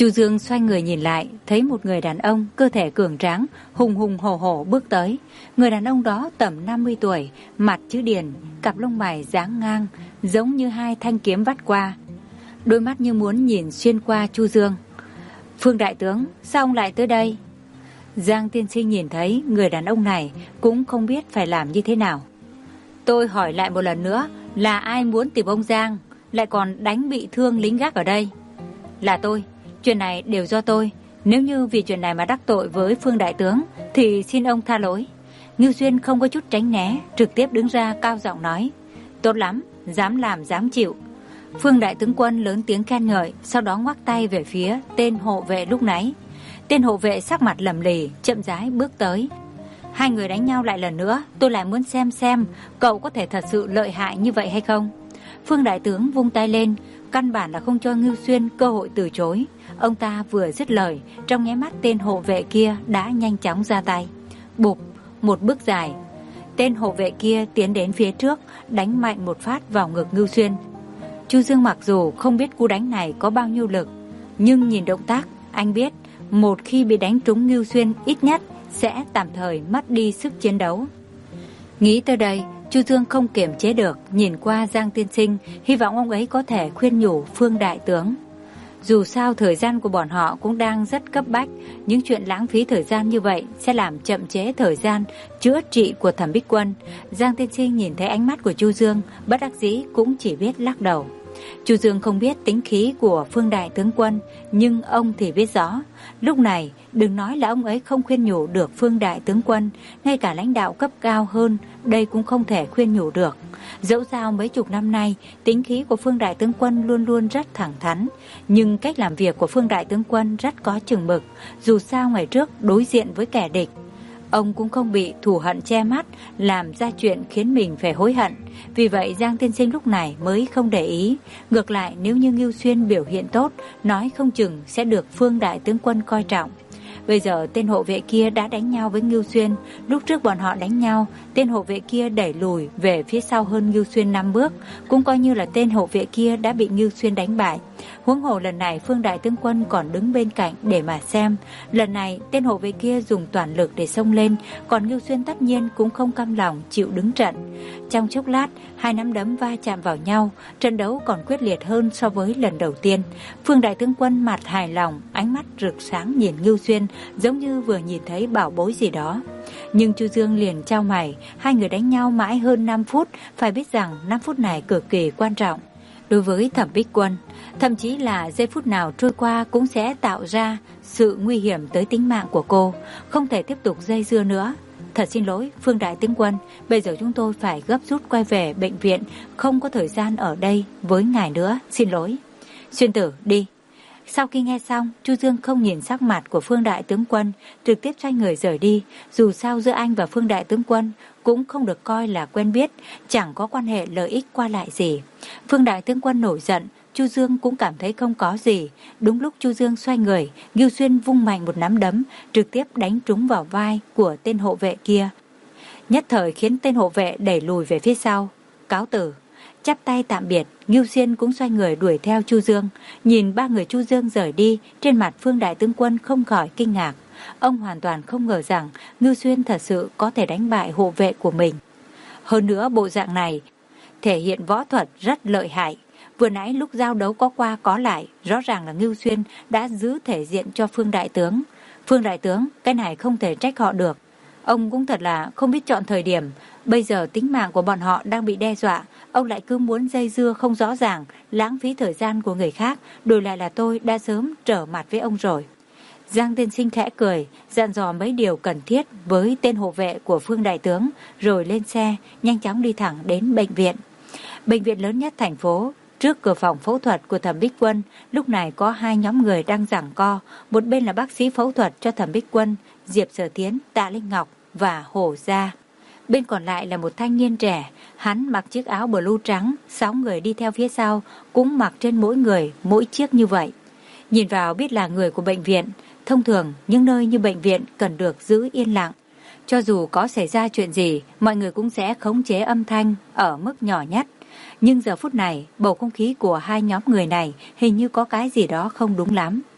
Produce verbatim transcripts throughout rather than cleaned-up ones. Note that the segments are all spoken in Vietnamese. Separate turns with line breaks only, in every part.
Chu Dương xoay người nhìn lại, thấy một người đàn ông cơ thể cường tráng, hùng hùng hổ hổ bước tới. Người đàn ông đó tầm năm mươi tuổi, mặt chữ điền, cặp lông mày dáng ngang, giống như hai thanh kiếm vắt qua. Đôi mắt như muốn nhìn xuyên qua Chu Dương. Phương đại tướng, sao ông lại tới đây? Giang tiên sinh nhìn thấy người đàn ông này cũng không biết phải làm như thế nào. Tôi hỏi lại một lần nữa, là ai muốn tìm ông Giang, lại còn đánh bị thương lính gác ở đây? Là tôi. Chuyện này đều do tôi. Nếu như vì chuyện này mà đắc tội với Phương đại tướng thì xin ông tha lỗi. Ngưu Xuyên không có chút tránh né, trực tiếp đứng ra cao giọng nói. Tốt lắm, dám làm dám chịu. Phương đại tướng quân lớn tiếng khen ngợi, sau đó ngoắc tay về phía tên hộ vệ lúc nãy. Tên hộ vệ sắc mặt lầm lì, chậm rãi bước tới. Hai người đánh nhau lại lần nữa, tôi lại muốn xem xem cậu có thể thật sự lợi hại như vậy hay không. Phương đại tướng vung tay lên, căn bản là không cho Ngưu Xuyên cơ hội từ chối. Ông ta vừa dứt lời, trong nháy mắt tên hộ vệ kia đã nhanh chóng ra tay. Bụp, một bước dài. Tên hộ vệ kia tiến đến phía trước, đánh mạnh một phát vào ngực Ngưu Xuyên. Chu Dương mặc dù không biết cú đánh này có bao nhiêu lực, nhưng nhìn động tác, anh biết một khi bị đánh trúng Ngưu Xuyên ít nhất sẽ tạm thời mất đi sức chiến đấu. Nghĩ tới đây, Chu Dương không kiềm chế được, nhìn qua Giang tiên sinh, hy vọng ông ấy có thể khuyên nhủ Phương đại tướng. Dù sao thời gian của bọn họ cũng đang rất cấp bách, những chuyện lãng phí thời gian như vậy sẽ làm chậm chế thời gian chữa trị của Thẩm Bích Quân. Giang tiên sinh nhìn thấy ánh mắt của Chu Dương, bất đắc dĩ cũng chỉ biết lắc đầu. Chu Dương không biết tính khí của Phương đại tướng quân, nhưng ông thì biết rõ. Lúc này, đừng nói là ông ấy không khuyên nhủ được Phương đại tướng quân, ngay cả lãnh đạo cấp cao hơn, đây cũng không thể khuyên nhủ được. Dẫu sao mấy chục năm nay, tính khí của Phương đại tướng quân luôn luôn rất thẳng thắn, nhưng cách làm việc của Phương đại tướng quân rất có chừng mực. Dù sao ngày trước đối diện với kẻ địch, ông cũng không bị thù hận che mắt, làm ra chuyện khiến mình phải hối hận. Vì vậy Giang tiên sinh lúc này mới không để ý. Ngược lại, nếu như Ngưu Xuyên biểu hiện tốt, nói không chừng sẽ được Phương đại tướng quân coi trọng. Bây giờ tên hộ vệ kia đã đánh nhau với Ngưu Xuyên. Lúc trước bọn họ đánh nhau, tên hộ vệ kia đẩy lùi về phía sau hơn Ngưu Xuyên năm bước, cũng coi như là tên hộ vệ kia đã bị Ngưu Xuyên đánh bại. Huống hồ lần này Phương đại tướng quân còn đứng bên cạnh để mà xem. Lần này tên hộ vệ kia dùng toàn lực để xông lên, còn Ngưu Xuyên tất nhiên cũng không cam lòng chịu đứng trận. Trong chốc lát, hai nắm đấm va chạm vào nhau, trận đấu còn quyết liệt hơn so với lần đầu tiên. Phương đại tướng quân mặt hài lòng, ánh mắt rực sáng nhìn Ngưu Xuyên, giống như vừa nhìn thấy bảo bối gì đó. Nhưng Chu Dương liền chau mày, hai người đánh nhau mãi hơn năm phút, phải biết rằng năm phút này cực kỳ quan trọng đối với Thẩm Bích Quân, thậm chí là giây phút nào trôi qua cũng sẽ tạo ra sự nguy hiểm tới tính mạng của cô, không thể tiếp tục dây dưa nữa. Thật xin lỗi Phương đại tướng quân, bây giờ chúng tôi phải gấp rút quay về bệnh viện, không có thời gian ở đây với ngài nữa, xin lỗi. Xuyên tử, đi. Sau khi nghe xong, Chu Dương không nhìn sắc mặt của Phương đại tướng quân, trực tiếp xoay người rời đi. Dù sao giữa anh và Phương đại tướng quân cũng không được coi là quen biết, chẳng có quan hệ lợi ích qua lại gì. Phương đại tướng quân nổi giận, Chu Dương cũng cảm thấy không có gì. Đúng lúc Chu Dương xoay người, Ngưu Xuyên vung mạnh một nắm đấm, trực tiếp đánh trúng vào vai của tên hộ vệ kia, nhất thời khiến tên hộ vệ đẩy lùi về phía sau. Cáo tử. Chắp tay tạm biệt, Ngưu Xuyên cũng xoay người đuổi theo Chu Dương. Nhìn ba người Chu Dương rời đi, trên mặt Phương đại tướng quân không khỏi kinh ngạc. Ông hoàn toàn không ngờ rằng Ngưu Xuyên thật sự có thể đánh bại hộ vệ của mình. Hơn nữa bộ dạng này thể hiện võ thuật rất lợi hại. Vừa nãy lúc giao đấu có qua có lại, rõ ràng là Ngưu Xuyên đã giữ thể diện cho Phương đại tướng. Phương đại tướng, cái này không thể trách họ được. Ông cũng thật là không biết chọn thời điểm. Bây giờ tính mạng của bọn họ đang bị đe dọa, ông lại cứ muốn dây dưa không rõ ràng, lãng phí thời gian của người khác, đổi lại là tôi đã sớm trở mặt với ông rồi. Giang tiên sinh khẽ cười, dặn dò mấy điều cần thiết với tên hộ vệ của Phương đại tướng, rồi lên xe, nhanh chóng đi thẳng đến bệnh viện. Bệnh viện lớn nhất thành phố. Trước cửa phòng phẫu thuật của Thẩm Bích Quân, lúc này có hai nhóm người đang giằng co. Một bên là bác sĩ phẫu thuật cho Thẩm Bích Quân, Diệp Sở Tiến, Tạ Linh Ngọc và Hổ Gia. Bên còn lại là một thanh niên trẻ, hắn mặc chiếc áo blue trắng, sáu người đi theo phía sau, cũng mặc trên mỗi người mỗi chiếc như vậy. Nhìn vào biết là người của bệnh viện. Thông thường, những nơi như bệnh viện cần được giữ yên lặng. Cho dù có xảy ra chuyện gì, mọi người cũng sẽ khống chế âm thanh ở mức nhỏ nhất. Nhưng giờ phút này, bầu không khí của hai nhóm người này hình như có cái gì đó không đúng lắm.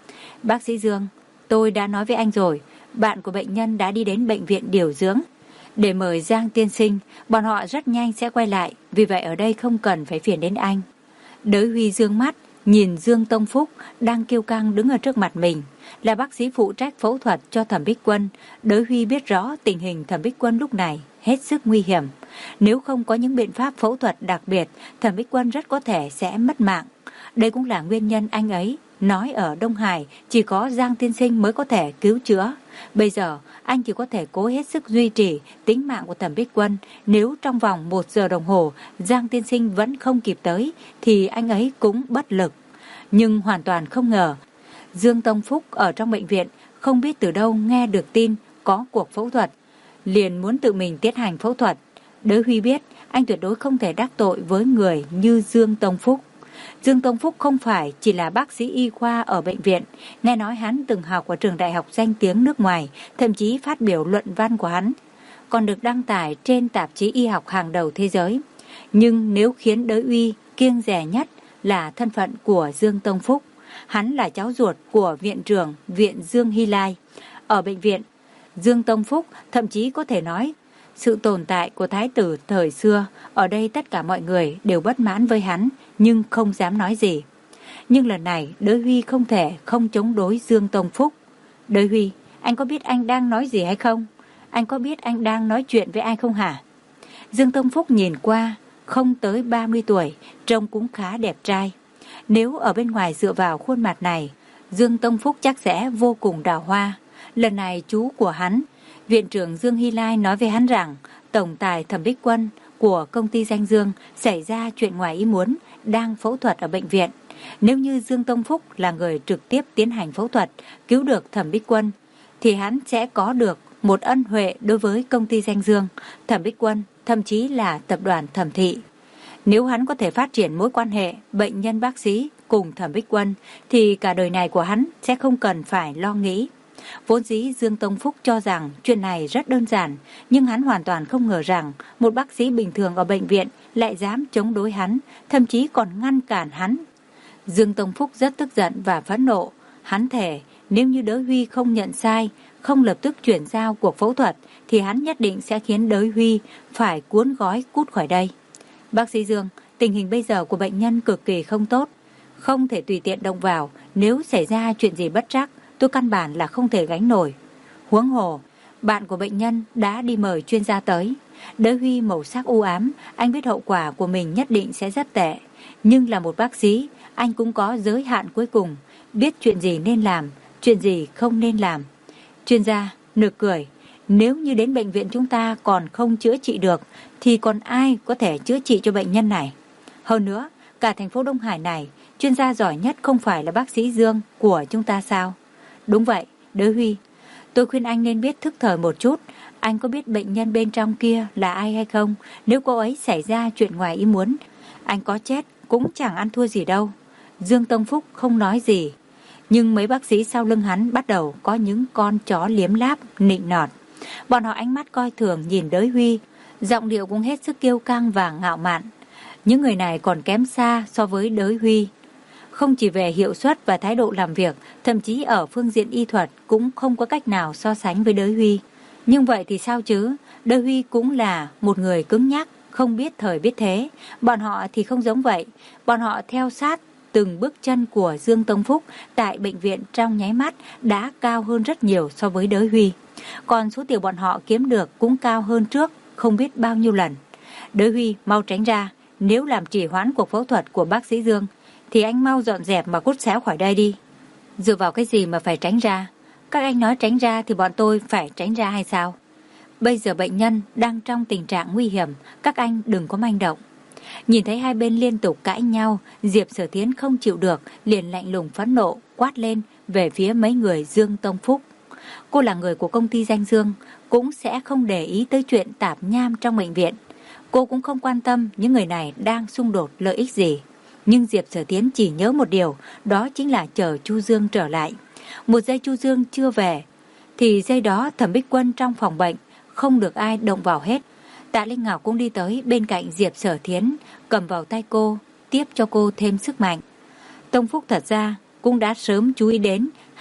Bác sĩ Dương, tôi đã nói với anh rồi, bạn của bệnh nhân đã đi đến bệnh viện điều dưỡng để mời Giang tiên sinh, bọn họ rất nhanh sẽ quay lại, vì vậy ở đây không cần phải phiền đến anh. Đới Huy dương mắt, nhìn Dương Tông Phúc đang kiêu căng đứng ở trước mặt mình, là bác sĩ phụ trách phẫu thuật cho Thẩm Bích Quân. Đới Huy biết rõ tình hình Thẩm Bích Quân lúc này hết sức nguy hiểm. Nếu không có những biện pháp phẫu thuật đặc biệt, Thẩm Bích Quân rất có thể sẽ mất mạng. Đây cũng là nguyên nhân anh ấy nói ở Đông Hải chỉ có Giang tiên sinh mới có thể cứu chữa. Bây giờ anh chỉ có thể cố hết sức duy trì tính mạng của Thẩm Bích Quân. Nếu trong vòng một giờ đồng hồ Giang tiên sinh vẫn không kịp tới thì anh ấy cũng bất lực. Nhưng hoàn toàn không ngờ, Dương Tông Phúc ở trong bệnh viện không biết từ đâu nghe được tin có cuộc phẫu thuật, liền muốn tự mình tiến hành phẫu thuật. Đới Huy biết anh tuyệt đối không thể đắc tội với người như Dương Tông Phúc. Dương Tông Phúc không phải chỉ là bác sĩ y khoa ở bệnh viện, nghe nói hắn từng học ở trường đại học danh tiếng nước ngoài, thậm chí phát biểu luận văn của hắn còn được đăng tải trên tạp chí y học hàng đầu thế giới. Nhưng nếu khiến Đới Uy kiêng dè nhất là thân phận của Dương Tông Phúc. Hắn là cháu ruột của viện trưởng viện Dương Hy Lai. Ở bệnh viện, Dương Tông Phúc thậm chí có thể nói sự tồn tại của thái tử thời xưa. Ở đây tất cả mọi người đều bất mãn với hắn, nhưng không dám nói gì. Nhưng lần này Đới Huy không thể không chống đối Dương Tông Phúc. Đới Huy, anh có biết anh đang nói gì hay không? Anh có biết anh đang nói chuyện với ai không hả? Dương Tông Phúc nhìn qua, không tới ba mươi tuổi, trông cũng khá đẹp trai. Nếu ở bên ngoài dựa vào khuôn mặt này, Dương Tông Phúc chắc sẽ vô cùng đào hoa. Lần này chú của hắn, viện trưởng Dương Hy Lai nói với hắn rằng tổng tài Thẩm Bích Quân của công ty Danh Dương xảy ra chuyện ngoài ý muốn, đang phẫu thuật ở bệnh viện. Nếu như Dương Tông Phúc là người trực tiếp tiến hành phẫu thuật, cứu được Thẩm Bích Quân, thì hắn sẽ có được một ân huệ đối với công ty Danh Dương, Thẩm Bích Quân, thậm chí là tập đoàn Thẩm Thị. Nếu hắn có thể phát triển mối quan hệ bệnh nhân bác sĩ cùng Thẩm Bích Quân, thì cả đời này của hắn sẽ không cần phải lo nghĩ. Vốn dĩ Dương Tông Phúc cho rằng chuyện này rất đơn giản, nhưng hắn hoàn toàn không ngờ rằng một bác sĩ bình thường ở bệnh viện lại dám chống đối hắn, thậm chí còn ngăn cản hắn. Dương Tông Phúc rất tức giận và phẫn nộ. Hắn thề nếu như Đới Huy không nhận sai, không lập tức chuyển giao cuộc phẫu thuật, thì hắn nhất định sẽ khiến Đới Huy phải cuốn gói cút khỏi đây. Bác sĩ Dương, tình hình bây giờ của bệnh nhân cực kỳ không tốt, không thể tùy tiện động vào. Nếu xảy ra chuyện gì bất trắc, tôi căn bản là không thể gánh nổi. Huống hồ, bạn của bệnh nhân đã đi mời chuyên gia tới. Đới Huy màu sắc u ám, anh biết hậu quả của mình nhất định sẽ rất tệ. Nhưng là một bác sĩ, anh cũng có giới hạn cuối cùng, biết chuyện gì nên làm, chuyện gì không nên làm. Chuyên gia nực cười, nếu như đến bệnh viện chúng ta còn không chữa trị được, thì còn ai có thể chữa trị cho bệnh nhân này? Hơn nữa, cả thành phố Đông Hải này, chuyên gia giỏi nhất không phải là bác sĩ Dương của chúng ta sao? Đúng vậy, Đới Huy, tôi khuyên anh nên biết thức thời một chút. Anh có biết bệnh nhân bên trong kia là ai hay không? Nếu cô ấy xảy ra chuyện ngoài ý muốn, anh có chết cũng chẳng ăn thua gì đâu. Dương Tông Phúc không nói gì, nhưng mấy bác sĩ sau lưng hắn bắt đầu có những con chó liếm láp, nịnh nọt. Bọn họ ánh mắt coi thường nhìn Đới Huy, giọng điệu cũng hết sức kiêu căng và ngạo mạn. Những người này còn kém xa so với Đới Huy. Không chỉ về hiệu suất và thái độ làm việc, thậm chí ở phương diện y thuật cũng không có cách nào so sánh với Đới Huy. Nhưng vậy thì sao chứ? Đới Huy cũng là một người cứng nhắc, không biết thời biết thế. Bọn họ thì không giống vậy. Bọn họ theo sát từng bước chân của Dương Tông Phúc tại bệnh viện trong nháy mắt đã cao hơn rất nhiều so với Đới Huy. Còn số tiền bọn họ kiếm được cũng cao hơn trước không biết bao nhiêu lần. Đới Huy, mau tránh ra. Nếu làm trì hoãn cuộc phẫu thuật của bác sĩ Dương, thì anh mau dọn dẹp mà cút xéo khỏi đây đi. Dựa vào cái gì mà phải tránh ra? Các anh nói tránh ra thì bọn tôi phải tránh ra hay sao? Bây giờ bệnh nhân đang trong tình trạng nguy hiểm, các anh đừng có manh động. Nhìn thấy hai bên liên tục cãi nhau, Diệp Sở Thiến không chịu được, liền lạnh lùng phẫn nộ quát lên về phía mấy người Dương Tông Phúc. Cô là người của công ty Danh Dương, cũng sẽ không để ý tới chuyện tạp nham trong bệnh viện. Cô cũng không quan tâm những người này đang xung đột lợi ích gì. Nhưng Diệp Sở Thiến chỉ nhớ một điều, đó chính là chờ Chu Dương trở lại. Một giây Chu Dương chưa về, thì giây đó Thẩm Bích Quân trong phòng bệnh không được ai động vào hết. Tạ Linh Ngọc cũng đi tới bên cạnh Diệp Sở Thiến, cầm vào tay cô, tiếp cho cô thêm sức mạnh. Tông Phúc thật ra cũng đã sớm chú ý đến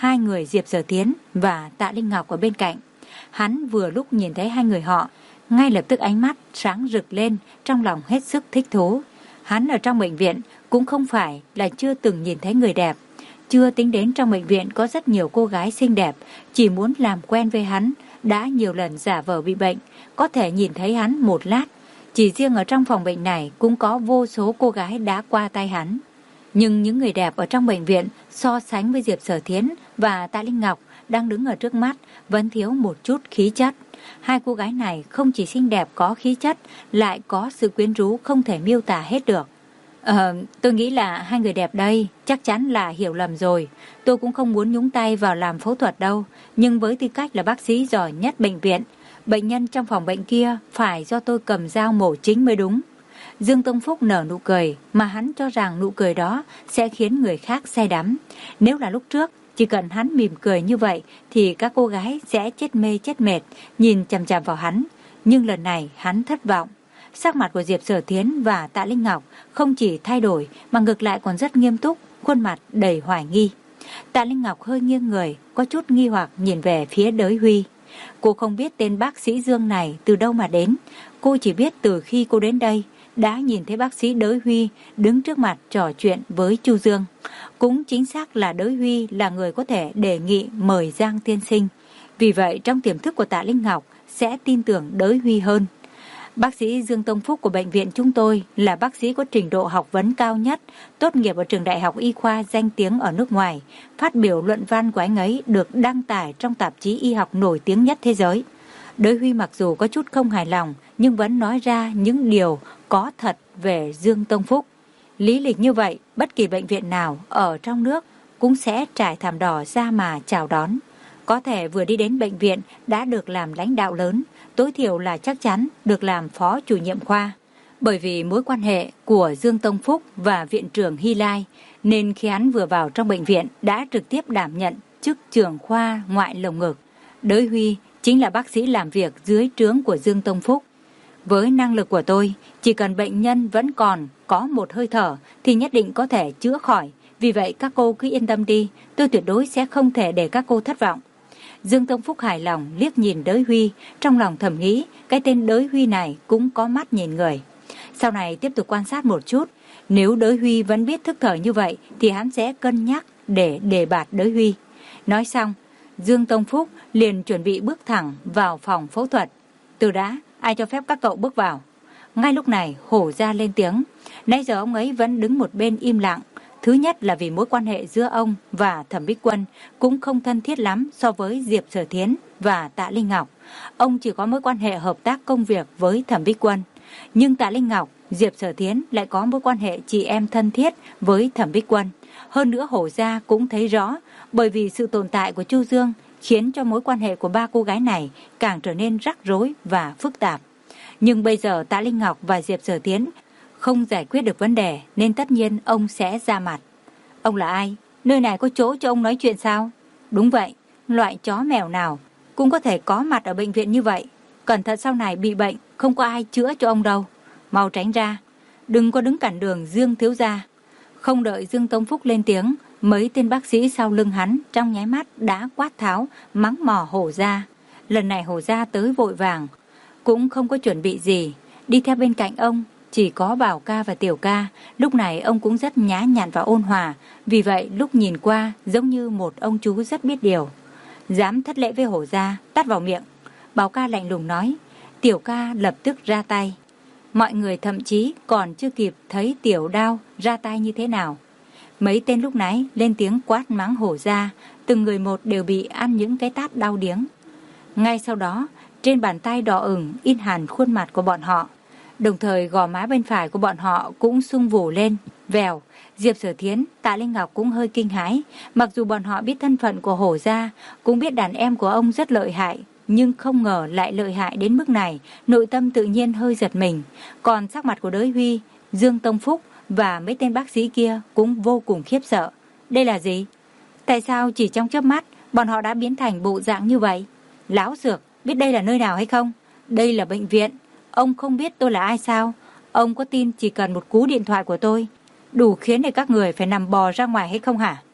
hai người Diệp Sở Tiến và Tạ Linh Ngọc ở bên cạnh. Hắn vừa lúc nhìn thấy hai người họ, ngay lập tức ánh mắt sáng rực lên, trong lòng hết sức thích thú. Hắn ở trong bệnh viện cũng không phải là chưa từng nhìn thấy người đẹp, chưa tính đến trong bệnh viện có rất nhiều cô gái xinh đẹp, chỉ muốn làm quen với hắn, đã nhiều lần giả vờ bị bệnh, có thể nhìn thấy hắn một lát. Chỉ riêng ở trong phòng bệnh này cũng có vô số cô gái đã qua tay hắn. Nhưng những người đẹp ở trong bệnh viện so sánh với Diệp Sở Thiến và Tạ Linh Ngọc đang đứng ở trước mắt vẫn thiếu một chút khí chất. Hai cô gái này không chỉ xinh đẹp có khí chất, lại có sự quyến rũ không thể miêu tả hết được. Ờ, tôi nghĩ là hai người đẹp đây chắc chắn là hiểu lầm rồi. Tôi cũng không muốn nhúng tay vào làm phẫu thuật đâu, nhưng với tư cách là bác sĩ giỏi nhất bệnh viện, bệnh nhân trong phòng bệnh kia phải do tôi cầm dao mổ chính mới đúng. Dương Tông Phúc nở nụ cười mà hắn cho rằng nụ cười đó sẽ khiến người khác say đắm. Nếu là lúc trước, chỉ cần hắn mỉm cười như vậy thì các cô gái sẽ chết mê chết mệt nhìn chằm chằm vào hắn. Nhưng lần này hắn thất vọng. Sắc mặt của Diệp Sở Thiến và Tạ Linh Ngọc không chỉ thay đổi mà ngược lại còn rất nghiêm túc, khuôn mặt đầy hoài nghi. Tạ Linh Ngọc hơi nghiêng người, có chút nghi hoặc nhìn về phía Đới Huy. Cô không biết tên bác sĩ Dương này từ đâu mà đến. Cô chỉ biết từ khi cô đến đây đã nhìn thấy bác sĩ Đới Huy đứng trước mặt trò chuyện với Chu Dương. Cũng chính xác là Đới Huy là người có thể đề nghị mời Giang tiên sinh. Vì vậy trong tiềm thức của Tạ Linh Ngọc sẽ tin tưởng Đới Huy hơn. Bác sĩ Dương Tông Phúc của bệnh viện chúng tôi là bác sĩ có trình độ học vấn cao nhất, tốt nghiệp ở trường đại học y khoa danh tiếng ở nước ngoài. Phát biểu luận văn của anh ấy được đăng tải trong tạp chí y học nổi tiếng nhất thế giới. Đới Huy mặc dù có chút không hài lòng nhưng vẫn nói ra những điều có thật về Dương Tông Phúc. Lý lịch như vậy, bất kỳ bệnh viện nào ở trong nước cũng sẽ trải thảm đỏ ra mà chào đón. Có thể vừa đi đến bệnh viện đã được làm lãnh đạo lớn, tối thiểu là chắc chắn được làm phó chủ nhiệm khoa. Bởi vì mối quan hệ của Dương Tông Phúc và viện trưởng Hy Lai, nên khi hắn vừa vào trong bệnh viện đã trực tiếp đảm nhận chức trưởng khoa ngoại lồng ngực. Đới Huy chính là bác sĩ làm việc dưới trướng của Dương Tông Phúc. Với năng lực của tôi, chỉ cần bệnh nhân vẫn còn có một hơi thở thì nhất định có thể chữa khỏi. Vì vậy các cô cứ yên tâm đi, tôi tuyệt đối sẽ không thể để các cô thất vọng. Dương Tông Phúc hài lòng liếc nhìn Đới Huy, trong lòng thầm nghĩ cái tên Đới Huy này cũng có mắt nhìn người. Sau này tiếp tục quan sát một chút, nếu Đới Huy vẫn biết thức thời như vậy thì hắn sẽ cân nhắc để đề bạt Đới Huy. Nói xong, Dương Tông Phúc liền chuẩn bị bước thẳng vào phòng phẫu thuật. Từ đã, ai cho phép các cậu bước vào? Ngay lúc này Hổ Gia lên tiếng. Nãy giờ ông ấy vẫn đứng một bên im lặng. Thứ nhất là vì mối quan hệ giữa ông và Thẩm Bích Quân cũng không thân thiết lắm so với Diệp Sở Thiến và Tạ Linh Ngọc. Ông chỉ có mối quan hệ hợp tác công việc với Thẩm Bích Quân. Nhưng Tạ Linh Ngọc, Diệp Sở Thiến lại có mối quan hệ chị em thân thiết với Thẩm Bích Quân. Hơn nữa Hổ Gia cũng thấy rõ, bởi vì sự tồn tại của Chu Dương khiến cho mối quan hệ của ba cô gái này càng trở nên rắc rối và phức tạp. Nhưng bây giờ Tạ Linh Ngọc và Diệp Sở Thiến không giải quyết được vấn đề nên tất nhiên ông sẽ ra mặt. Ông là ai? Nơi này có chỗ cho ông nói chuyện sao? Đúng vậy, loại chó mèo nào cũng có thể có mặt ở bệnh viện như vậy. Cẩn thận sau này bị bệnh, không có ai chữa cho ông đâu. Mau tránh ra, đừng có đứng cản đường Dương thiếu gia. Không đợi Dương Tông Phúc lên tiếng, mấy tên bác sĩ sau lưng hắn trong nháy mắt đã quát tháo, mắng mỏ Hổ Gia. Lần này Hổ Gia tới vội vàng, cũng không có chuẩn bị gì. Đi theo bên cạnh ông chỉ có Bảo Ca và Tiểu Ca. Lúc này ông cũng rất nhã nhặn và ôn hòa, vì vậy lúc nhìn qua giống như một ông chú rất biết điều. Dám thất lễ với Hổ Gia, tát vào miệng. Bảo Ca lạnh lùng nói. Tiểu Ca lập tức ra tay. Mọi người thậm chí còn chưa kịp thấy Tiểu Đao ra tay như thế nào. Mấy tên lúc nãy lên tiếng quát mắng Hổ Gia, từng người một đều bị ăn những cái tát đau điếng. Ngay sau đó, trên bàn tay đỏ ửng in hẳn khuôn mặt của bọn họ. Đồng thời gò má bên phải của bọn họ cũng sưng vù lên, vèo. Diệp Sở Thiến, Tạ Linh Ngọc cũng hơi kinh hãi. Mặc dù bọn họ biết thân phận của Hổ Gia, cũng biết đàn em của ông rất lợi hại, nhưng không ngờ lại lợi hại đến mức này, nội tâm tự nhiên hơi giật mình. Còn sắc mặt của Đới Huy, Dương Tông Phúc và mấy tên bác sĩ kia cũng vô cùng khiếp sợ. Đây là gì? Tại sao chỉ trong chớp mắt bọn họ đã biến thành bộ dạng như vậy? Láo xược, biết đây là nơi nào hay không? Đây là bệnh viện. Ông không biết tôi là ai sao? Ông có tin chỉ cần một cú điện thoại của tôi đủ khiến để các người phải nằm bò ra ngoài hay không hả?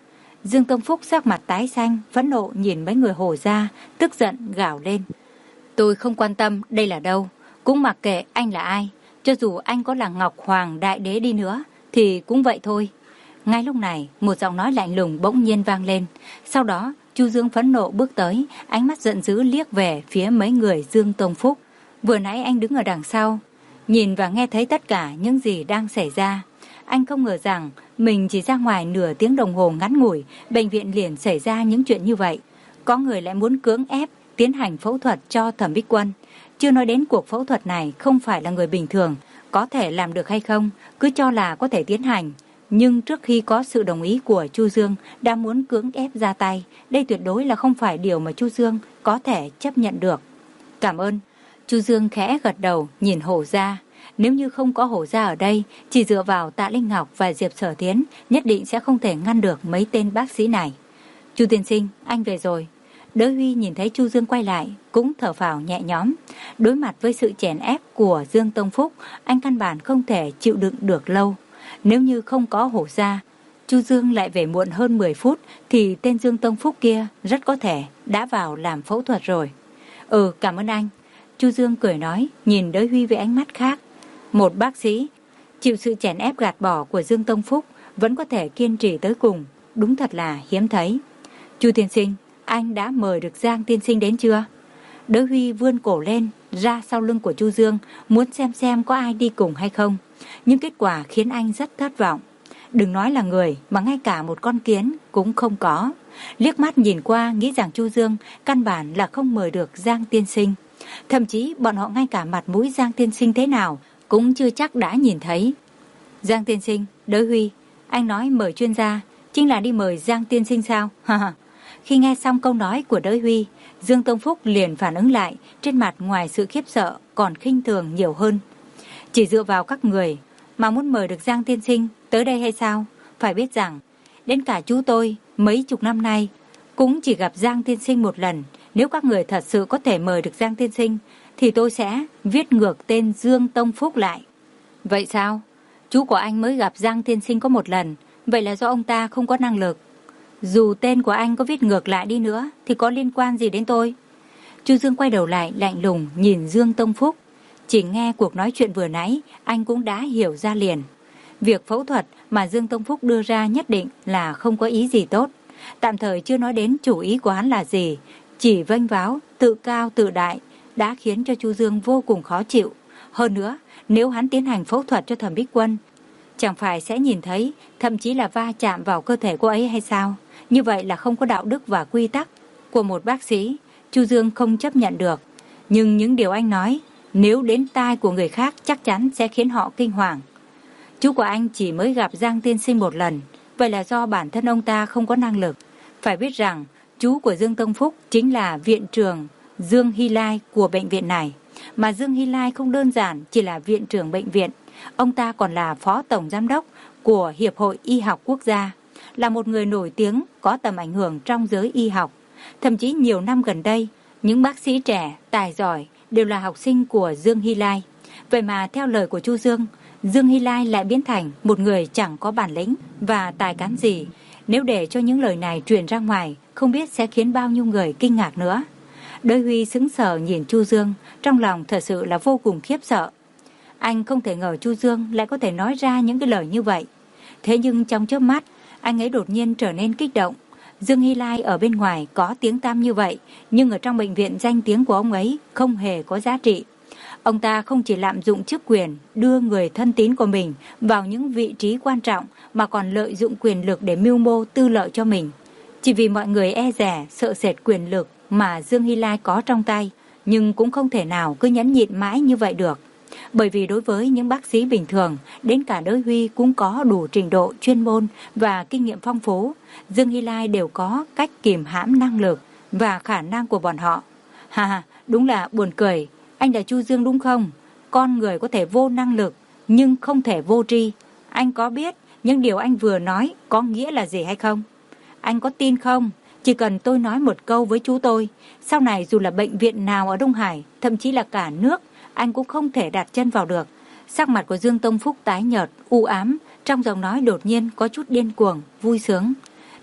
Dương Tông Phúc sắc mặt tái xanh, phẫn nộ nhìn mấy người Hồ gia, tức giận gào lên. Tôi không quan tâm đây là đâu, cũng mặc kệ anh là ai, cho dù anh có là Ngọc Hoàng Đại Đế đi nữa, thì cũng vậy thôi. Ngay lúc này, một giọng nói lạnh lùng bỗng nhiên vang lên. Sau đó, Chu Dương phẫn nộ bước tới, ánh mắt giận dữ liếc về phía mấy người Dương Tông Phúc. Vừa nãy anh đứng ở đằng sau, nhìn và nghe thấy tất cả những gì đang xảy ra. Anh không ngờ rằng mình chỉ ra ngoài nửa tiếng đồng hồ ngắn ngủi, bệnh viện liền xảy ra những chuyện như vậy. Có người lại muốn cưỡng ép tiến hành phẫu thuật cho Thẩm Bích Quân. Chưa nói đến cuộc phẫu thuật này không phải là người bình thường có thể làm được hay không, cứ cho là có thể tiến hành. Nhưng trước khi có sự đồng ý của Chu Dương đã muốn cưỡng ép ra tay, đây tuyệt đối là không phải điều mà Chu Dương có thể chấp nhận được. Cảm ơn. Chu Dương khẽ gật đầu nhìn Hổ gia. Nếu như không có Hổ gia ở đây, chỉ dựa vào Tạ Linh Ngọc và Diệp Sở Tiến, nhất định sẽ không thể ngăn được mấy tên bác sĩ này. Chu tiên sinh, anh về rồi. Đới Huy nhìn thấy Chu Dương quay lại, cũng thở phào nhẹ nhõm. Đối mặt với sự chèn ép của Dương Tông Phúc, anh căn bản không thể chịu đựng được lâu. Nếu như không có Hổ gia, Chu Dương lại về muộn hơn mười phút, thì tên Dương Tông Phúc kia rất có thể đã vào làm phẫu thuật rồi. Ừ, cảm ơn anh. Chu Dương cười nói, nhìn Đới Huy với ánh mắt khác. Một bác sĩ chịu sự chèn ép gạt bỏ của Dương Tông Phúc vẫn có thể kiên trì tới cùng, đúng thật là hiếm thấy. Chu tiên sinh, anh đã mời được Giang tiên sinh đến chưa? Đới Huy vươn cổ lên, ra sau lưng của Chu Dương, muốn xem xem có ai đi cùng hay không. Nhưng kết quả khiến anh rất thất vọng. Đừng nói là người, mà ngay cả một con kiến cũng không có. Liếc mắt nhìn qua nghĩ rằng Chu Dương căn bản là không mời được Giang tiên sinh. Thậm chí bọn họ ngay cả mặt mũi Giang tiên sinh thế nào cũng chưa chắc đã nhìn thấy. Giang tiên sinh, Đới Huy, anh nói mời chuyên gia, chính là đi mời Giang tiên sinh sao? Khi nghe xong câu nói của Đới Huy, Dương Tông Phúc liền phản ứng lại, trên mặt ngoài sự khiếp sợ còn khinh thường nhiều hơn. Chỉ dựa vào các người mà muốn mời được Giang tiên sinh tới đây hay sao? Phải biết rằng, đến cả chú tôi mấy chục năm nay cũng chỉ gặp Giang tiên sinh một lần. Nếu các người thật sự có thể mời được Giang tiên sinh, thì tôi sẽ viết ngược tên Dương Tông Phúc lại. Vậy sao? Chú của anh mới gặp Giang tiên sinh có một lần, vậy là do ông ta không có năng lực. Dù tên của anh có viết ngược lại đi nữa thì có liên quan gì đến tôi? Chu Dương quay đầu lại lạnh lùng nhìn Dương Tông Phúc. Chỉ nghe cuộc nói chuyện vừa nãy, anh cũng đã hiểu ra liền. Việc phẫu thuật mà Dương Tông Phúc đưa ra nhất định là không có ý gì tốt. Tạm thời chưa nói đến chủ ý của hắn là gì, chỉ vênh váo, tự cao tự đại đã khiến cho Chu Dương vô cùng khó chịu. Hơn nữa, nếu hắn tiến hành phẫu thuật cho Thẩm Bích Quân, chẳng phải sẽ nhìn thấy, thậm chí là va chạm vào cơ thể cô ấy hay sao? Như vậy là không có đạo đức và quy tắc của một bác sĩ. Chu Dương không chấp nhận được. Nhưng những điều anh nói, nếu đến tai của người khác chắc chắn sẽ khiến họ kinh hoàng. Chú của anh chỉ mới gặp Giang tiên sinh một lần, vậy là do bản thân ông ta không có năng lực. Phải biết rằng, chú của Dương Tông Phúc chính là viện trưởng Dương Hy Lai của bệnh viện này. Mà Dương Hy Lai không đơn giản chỉ là viện trưởng bệnh viện, ông ta còn là phó tổng giám đốc của Hiệp hội Y học Quốc gia, là một người nổi tiếng có tầm ảnh hưởng trong giới y học. Thậm chí nhiều năm gần đây, những bác sĩ trẻ, tài giỏi đều là học sinh của Dương Hy Lai. Vậy mà theo lời của Chu Dương, Dương Hy Lai lại biến thành một người chẳng có bản lĩnh và tài cán gì. Nếu để cho những lời này truyền ra ngoài, không biết sẽ khiến bao nhiêu người kinh ngạc nữa. Đới Huy sững sờ nhìn Chu Dương, trong lòng thật sự là vô cùng khiếp sợ. Anh không thể ngờ Chu Dương lại có thể nói ra những cái lời như vậy. Thế nhưng trong chớp mắt, anh ấy đột nhiên trở nên kích động. Dương Hy Lai ở bên ngoài có tiếng tăm như vậy, nhưng ở trong bệnh viện danh tiếng của ông ấy không hề có giá trị. Ông ta không chỉ lạm dụng chức quyền, đưa người thân tín của mình vào những vị trí quan trọng, mà còn lợi dụng quyền lực để mưu mô tư lợi cho mình. Chỉ vì mọi người e dè, sợ sệt quyền lực mà Dương Hy Lai có trong tay, nhưng cũng không thể nào cứ nhẫn nhịn mãi như vậy được. Bởi vì đối với những bác sĩ bình thường, đến cả Đới Huy cũng có đủ trình độ chuyên môn và kinh nghiệm phong phú. Dương Hy Lai đều có cách kìm hãm năng lực và khả năng của bọn họ. Hà hà, đúng là buồn cười. Anh là Chu Dương đúng không? Con người có thể vô năng lực, nhưng không thể vô tri. Anh có biết những điều anh vừa nói có nghĩa là gì hay không? Anh có tin không? Chỉ cần tôi nói một câu với chú tôi, sau này dù là bệnh viện nào ở Đông Hải, thậm chí là cả nước, anh cũng không thể đặt chân vào được. Sắc mặt của Dương Tông Phúc tái nhợt, u ám, trong giọng nói đột nhiên có chút điên cuồng, vui sướng.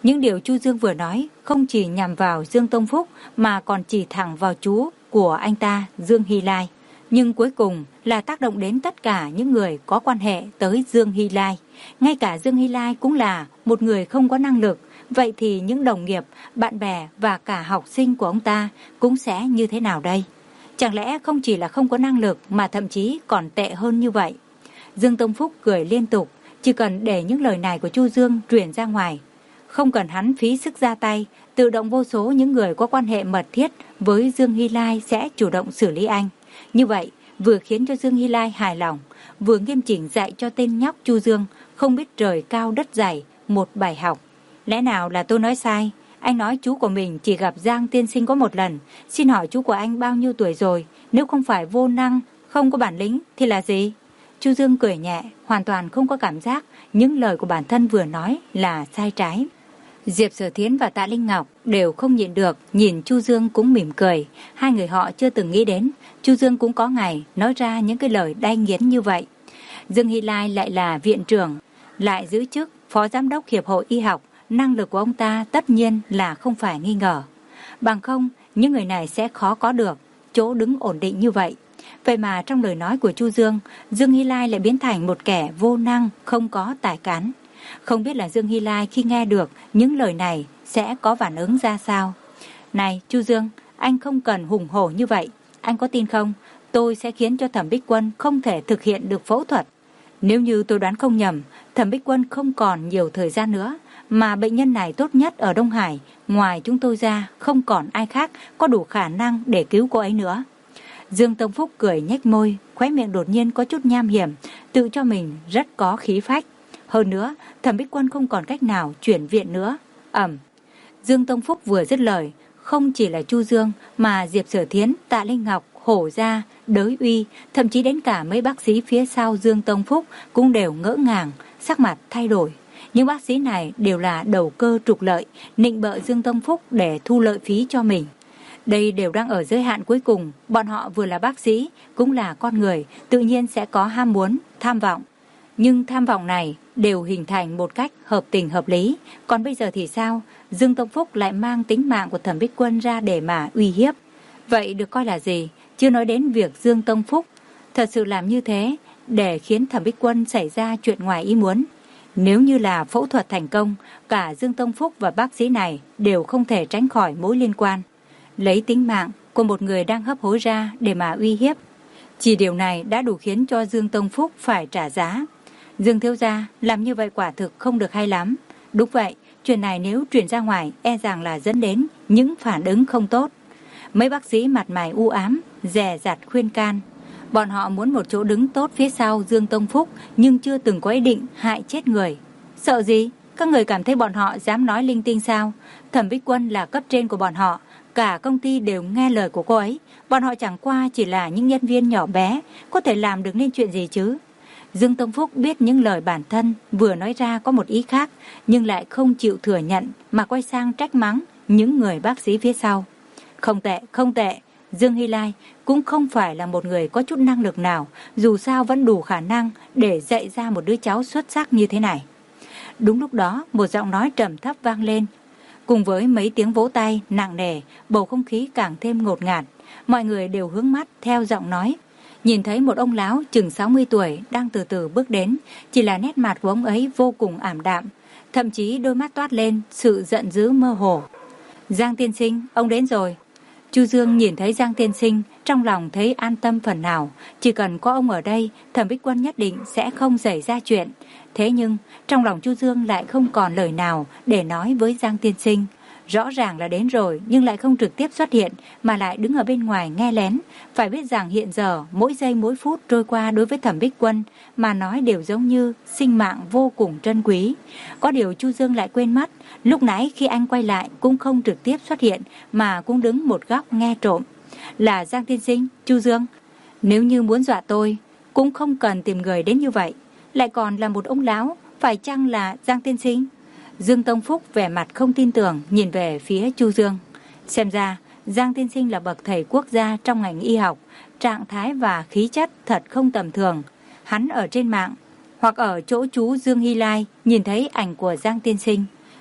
Những điều Chu Dương vừa nói không chỉ nhằm vào Dương Tông Phúc mà còn chỉ thẳng vào chú của anh ta, Dương Hy Lai. Nhưng cuối cùng là tác động đến tất cả những người có quan hệ tới Dương Hy Lai. Ngay cả Dương Hy Lai cũng là một người không có năng lực. Vậy thì những đồng nghiệp, bạn bè và cả học sinh của ông ta cũng sẽ như thế nào đây? Chẳng lẽ không chỉ là không có năng lực mà thậm chí còn tệ hơn như vậy? Dương Tông Phúc cười liên tục, chỉ cần để những lời này của Chu Dương truyền ra ngoài. Không cần hắn phí sức ra tay, tự động vô số những người có quan hệ mật thiết với Dương Hy Lai sẽ chủ động xử lý anh. Như vậy, vừa khiến cho Dương Hy Lai hài lòng, vừa nghiêm chỉnh dạy cho tên nhóc Chu Dương không biết trời cao đất dày một bài học. Lẽ nào là tôi nói sai? Anh nói chú của mình chỉ gặp Giang tiên sinh có một lần. Xin hỏi chú của anh bao nhiêu tuổi rồi? Nếu không phải vô năng, không có bản lĩnh thì là gì? Chu Dương cười nhẹ, hoàn toàn không có cảm giác những lời của bản thân vừa nói là sai trái. Diệp Sở Thiến và Tạ Linh Ngọc đều không nhịn được, nhìn Chu Dương cũng mỉm cười. Hai người họ chưa từng nghĩ đến Chu Dương cũng có ngày nói ra những cái lời đay nghiến như vậy. Dương Hy Lai lại là viện trưởng, lại giữ chức phó giám đốc hiệp hội y học. Năng lực của ông ta tất nhiên là không phải nghi ngờ. Bằng không, những người này sẽ khó có được chỗ đứng ổn định như vậy. Vậy mà trong lời nói của Chu Dương, Dương Hy Lai lại biến thành một kẻ vô năng, không có tài cán. Không biết là Dương Hy Lai khi nghe được những lời này sẽ có phản ứng ra sao. Này Chu Dương, anh không cần hùng hổ như vậy. Anh có tin không? Tôi sẽ khiến cho Thẩm Bích Quân không thể thực hiện được phẫu thuật. Nếu như tôi đoán không nhầm, Thẩm Bích Quân không còn nhiều thời gian nữa. Mà bệnh nhân này tốt nhất ở Đông Hải, ngoài chúng tôi ra không còn ai khác có đủ khả năng để cứu cô ấy nữa. Dương Tông Phúc cười nhếch môi, khóe miệng đột nhiên có chút nham hiểm, tự cho mình rất có khí phách. Hơn nữa, Thẩm Bích Quân không còn cách nào chuyển viện nữa. Ẩm. Dương Tông Phúc vừa dứt lời, không chỉ là Chu Dương mà Diệp Sở Thiến, Tạ Linh Ngọc, Hổ Gia, Đới Uy, thậm chí đến cả mấy bác sĩ phía sau Dương Tông Phúc cũng đều ngỡ ngàng, sắc mặt thay đổi. Những bác sĩ này đều là đầu cơ trục lợi, nịnh bợ Dương Tông Phúc để thu lợi phí cho mình. Đây đều đang ở giới hạn cuối cùng, bọn họ vừa là bác sĩ, cũng là con người, tự nhiên sẽ có ham muốn, tham vọng. Nhưng tham vọng này đều hình thành một cách hợp tình hợp lý. Còn bây giờ thì sao? Dương Tông Phúc lại mang tính mạng của Thẩm Bích Quân ra để mà uy hiếp. Vậy được coi là gì? Chưa nói đến việc Dương Tông Phúc thật sự làm như thế để khiến Thẩm Bích Quân xảy ra chuyện ngoài ý muốn. Nếu như là phẫu thuật thành công, cả Dương Tông Phúc và bác sĩ này đều không thể tránh khỏi mối liên quan. Lấy tính mạng của một người đang hấp hối ra để mà uy hiếp. Chỉ điều này đã đủ khiến cho Dương Tông Phúc phải trả giá. Dương thiếu gia làm như vậy quả thực không được hay lắm. Đúng vậy, chuyện này nếu truyền ra ngoài e rằng là dẫn đến những phản ứng không tốt. Mấy bác sĩ mặt mày u ám, dè dặt khuyên can. Bọn họ muốn một chỗ đứng tốt phía sau Dương Tông Phúc nhưng chưa từng có ý định hại chết người. Sợ gì? Các người cảm thấy bọn họ dám nói linh tinh sao? Thẩm Bích Quân là cấp trên của bọn họ, cả công ty đều nghe lời của cô ấy. Bọn họ chẳng qua chỉ là những nhân viên nhỏ bé, có thể làm được nên chuyện gì chứ? Dương Tông Phúc biết những lời bản thân vừa nói ra có một ý khác, nhưng lại không chịu thừa nhận mà quay sang trách mắng những người bác sĩ phía sau. Không tệ, không tệ. Dương Hy Lai cũng không phải là một người có chút năng lực nào, dù sao vẫn đủ khả năng để dạy ra một đứa cháu xuất sắc như thế này. Đúng lúc đó, một giọng nói trầm thấp vang lên. Cùng với mấy tiếng vỗ tay nặng nề, bầu không khí càng thêm ngột ngạt. Mọi người đều hướng mắt theo giọng nói. Nhìn thấy một ông lão chừng sáu mươi tuổi đang từ từ bước đến, chỉ là nét mặt của ông ấy vô cùng ảm đạm, thậm chí đôi mắt toát lên sự giận dữ mơ hồ. Giang tiên sinh, ông đến rồi. Chu Dương nhìn thấy Giang tiên sinh, trong lòng thấy an tâm phần nào. Chỉ cần có ông ở đây, Thẩm Bích Quân nhất định sẽ không xảy ra chuyện. Thế nhưng trong lòng Chu Dương lại không còn lời nào để nói với Giang tiên sinh. Rõ ràng là đến rồi nhưng lại không trực tiếp xuất hiện mà lại đứng ở bên ngoài nghe lén. Phải biết rằng hiện giờ mỗi giây mỗi phút trôi qua đối với Thẩm Bích Quân mà nói đều giống như sinh mạng vô cùng trân quý. Có điều Chu Dương lại quên mất, lúc nãy khi anh quay lại cũng không trực tiếp xuất hiện mà cũng đứng một góc nghe trộm. Là Giang tiên sinh, Chu Dương, nếu như muốn dọa tôi cũng không cần tìm người đến như vậy, lại còn là một ông lão, phải chăng là Giang tiên sinh? Dương Tông Phúc vẻ mặt không tin tưởng nhìn về phía Chu Dương. Xem ra Giang tiên sinh là bậc thầy quốc gia trong ngành y học, trạng thái và khí chất thật không tầm thường. Hắn ở trên mạng hoặc ở chỗ chú Dương Hy Lai nhìn thấy ảnh của Giang tiên sinh,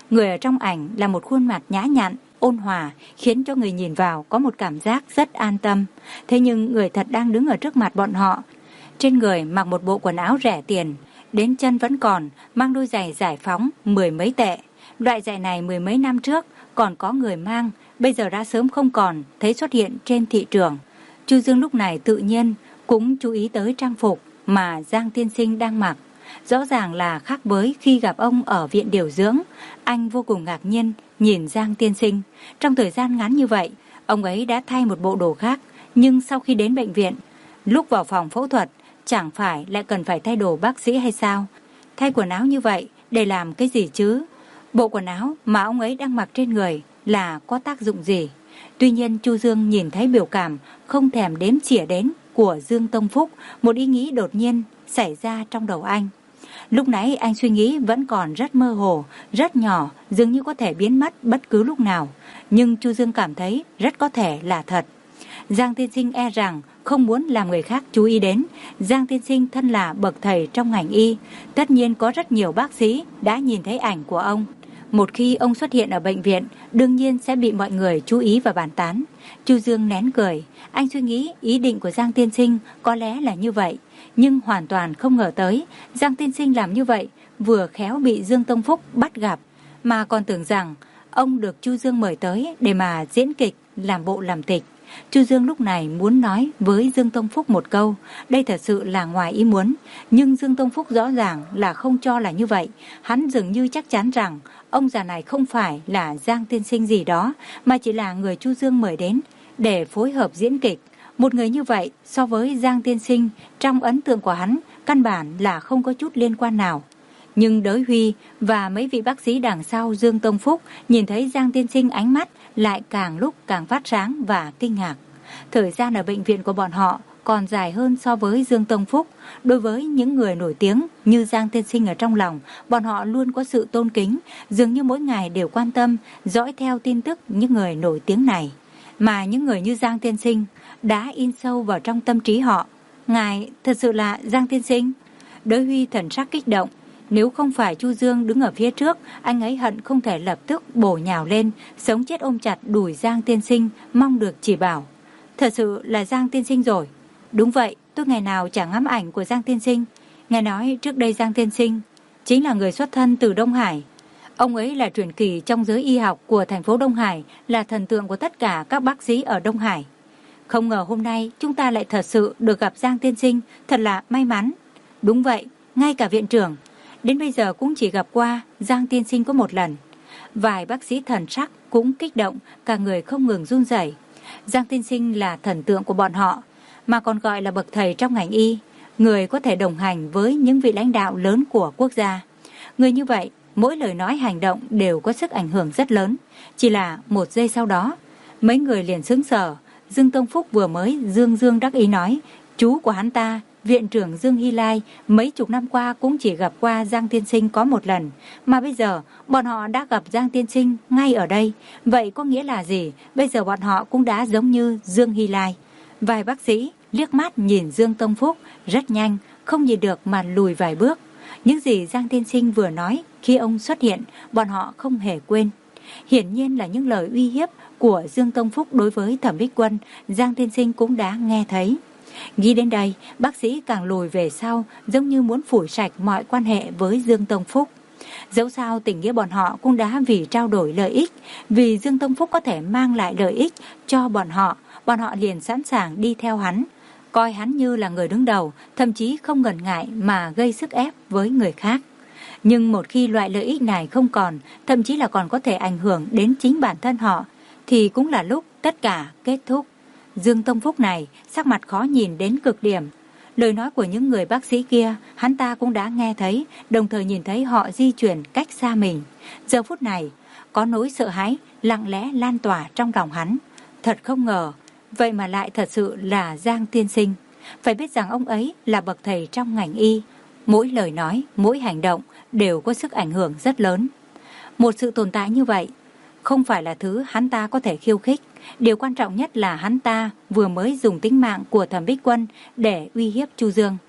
Người ở trong ảnh là một khuôn mặt nhã nhặn, ôn hòa, khiến cho người nhìn vào có một cảm giác rất an tâm. Thế nhưng người thật đang đứng ở trước mặt bọn họ. Trên người mặc một bộ quần áo rẻ tiền, đến chân vẫn còn mang đôi giày giải phóng mười mấy tệ. Loại giày này mười mấy năm trước còn có người mang, bây giờ đã sớm không còn thấy xuất hiện trên thị trường. Chu Dương lúc này tự nhiên cũng chú ý tới trang phục mà Giang tiên sinh đang mặc. Rõ ràng là khác với khi gặp ông ở viện điều dưỡng. Anh vô cùng ngạc nhiên nhìn Giang tiên sinh. Trong thời gian ngắn như vậy, ông ấy đã thay một bộ đồ khác. Nhưng sau khi đến bệnh viện, lúc vào phòng phẫu thuật, chẳng phải lại cần phải thay đồ bác sĩ hay sao? Thay quần áo như vậy để làm cái gì chứ? Bộ quần áo mà ông ấy đang mặc trên người là có tác dụng gì? Tuy nhiên Chu Dương nhìn thấy biểu cảm không thèm đếm xỉa đến của Dương Tông Phúc, một ý nghĩ đột nhiên xảy ra trong đầu anh. Lúc nãy anh suy nghĩ vẫn còn rất mơ hồ, rất nhỏ, dường như có thể biến mất bất cứ lúc nào. Nhưng Chu Dương cảm thấy rất có thể là thật. Giang tiên sinh e rằng không muốn làm người khác chú ý đến. Giang tiên sinh thân là bậc thầy trong ngành y. Tất nhiên có rất nhiều bác sĩ đã nhìn thấy ảnh của ông. Một khi ông xuất hiện ở bệnh viện, đương nhiên sẽ bị mọi người chú ý và bàn tán. Chu Dương nén cười. Anh suy nghĩ ý định của Giang tiên sinh có lẽ là như vậy. Nhưng hoàn toàn không ngờ tới Giang tiên sinh làm như vậy vừa khéo bị Dương Tông Phúc bắt gặp, mà còn tưởng rằng ông được Chu Dương mời tới để mà diễn kịch, làm bộ làm tịch. Chu Dương lúc này muốn nói với Dương Tông Phúc một câu, đây thật sự là ngoài ý muốn, nhưng Dương Tông Phúc rõ ràng là không cho là như vậy. Hắn dường như chắc chắn rằng ông già này không phải là Giang tiên sinh gì đó, mà chỉ là người Chu Dương mời đến để phối hợp diễn kịch. Một người như vậy so với Giang tiên sinh, trong ấn tượng của hắn căn bản là không có chút liên quan nào. Nhưng Đới Huy và mấy vị bác sĩ đằng sau Dương Tông Phúc nhìn thấy Giang tiên sinh, ánh mắt lại càng lúc càng phát sáng và kinh ngạc. Thời gian ở bệnh viện của bọn họ còn dài hơn so với Dương Tông Phúc. Đối với những người nổi tiếng như Giang tiên sinh ở trong lòng, bọn họ luôn có sự tôn kính, dường như mỗi ngày đều quan tâm, dõi theo tin tức những người nổi tiếng này. Mà những người như Giang tiên sinh đã in sâu vào trong tâm trí họ. Ngài thật sự là Giang tiên sinh? Đới Huy thần sắc kích động. Nếu không phải Chu Dương đứng ở phía trước, anh ấy hận không thể lập tức bổ nhào lên, sống chết ôm chặt đùi Giang tiên sinh, mong được chỉ bảo. Thật sự là Giang tiên sinh rồi. Đúng vậy, tôi ngày nào chẳng ngắm ảnh của Giang tiên sinh. Nghe nói trước đây Giang tiên sinh chính là người xuất thân từ Đông Hải. Ông ấy là truyền kỳ trong giới y học của thành phố Đông Hải, là thần tượng của tất cả các bác sĩ ở Đông Hải. Không ngờ hôm nay chúng ta lại thật sự được gặp Giang tiên sinh, thật là may mắn. Đúng vậy, ngay cả viện trưởng đến bây giờ cũng chỉ gặp qua Giang tiên sinh có một lần. Vài bác sĩ thần sắc cũng kích động, cả người không ngừng run rẩy. Giang tiên sinh là thần tượng của bọn họ, mà còn gọi là bậc thầy trong ngành y, người có thể đồng hành với những vị lãnh đạo lớn của quốc gia. Người như vậy, mỗi lời nói hành động đều có sức ảnh hưởng rất lớn. Chỉ là một giây sau đó, mấy người liền sững sờ. Dương Tông Phúc vừa mới dương dương đắc ý nói, chú của hắn ta, viện trưởng Dương Hy Lai, mấy chục năm qua cũng chỉ gặp qua Giang tiên sinh có một lần, mà bây giờ bọn họ đã gặp Giang tiên sinh ngay ở đây. Vậy có nghĩa là gì? Bây giờ bọn họ cũng đã giống như Dương Hy Lai. Vài bác sĩ liếc mắt nhìn Dương Tông Phúc, rất nhanh, không nhìn được mà lùi vài bước. Những gì Giang tiên sinh vừa nói khi ông xuất hiện, bọn họ không hề quên. Hiển nhiên là những lời uy hiếp của Dương Tông Phúc đối với Thẩm Bích Quân, Giang tiên sinh cũng đã nghe thấy. Nghĩ đến đây, bác sĩ càng lùi về sau, giống như muốn phủi sạch mọi quan hệ với Dương Tông Phúc. Dẫu sao tình nghĩa bọn họ cũng đã vì trao đổi lợi ích, vì Dương Tông Phúc có thể mang lại lợi ích cho bọn họ, bọn họ liền sẵn sàng đi theo hắn, coi hắn như là người đứng đầu, thậm chí không ngần ngại mà gây sức ép với người khác. Nhưng một khi loại lợi ích này không còn, thậm chí là còn có thể ảnh hưởng đến chính bản thân họ, thì cũng là lúc tất cả kết thúc. Dương Tông Phúc này sắc mặt khó nhìn đến cực điểm. Lời nói của những người bác sĩ kia hắn ta cũng đã nghe thấy, đồng thời nhìn thấy họ di chuyển cách xa mình. Giờ phút này có nỗi sợ hãi lặng lẽ lan tỏa trong lòng hắn. Thật không ngờ, vậy mà lại thật sự là Giang tiên sinh. Phải biết rằng ông ấy là bậc thầy trong ngành y, mỗi lời nói, mỗi hành động đều có sức ảnh hưởng rất lớn. Một sự tồn tại như vậy không phải là thứ hắn ta có thể khiêu khích. Điều quan trọng nhất là hắn ta vừa mới dùng tính mạng của Thẩm Bích Quân để uy hiếp Chu Dương.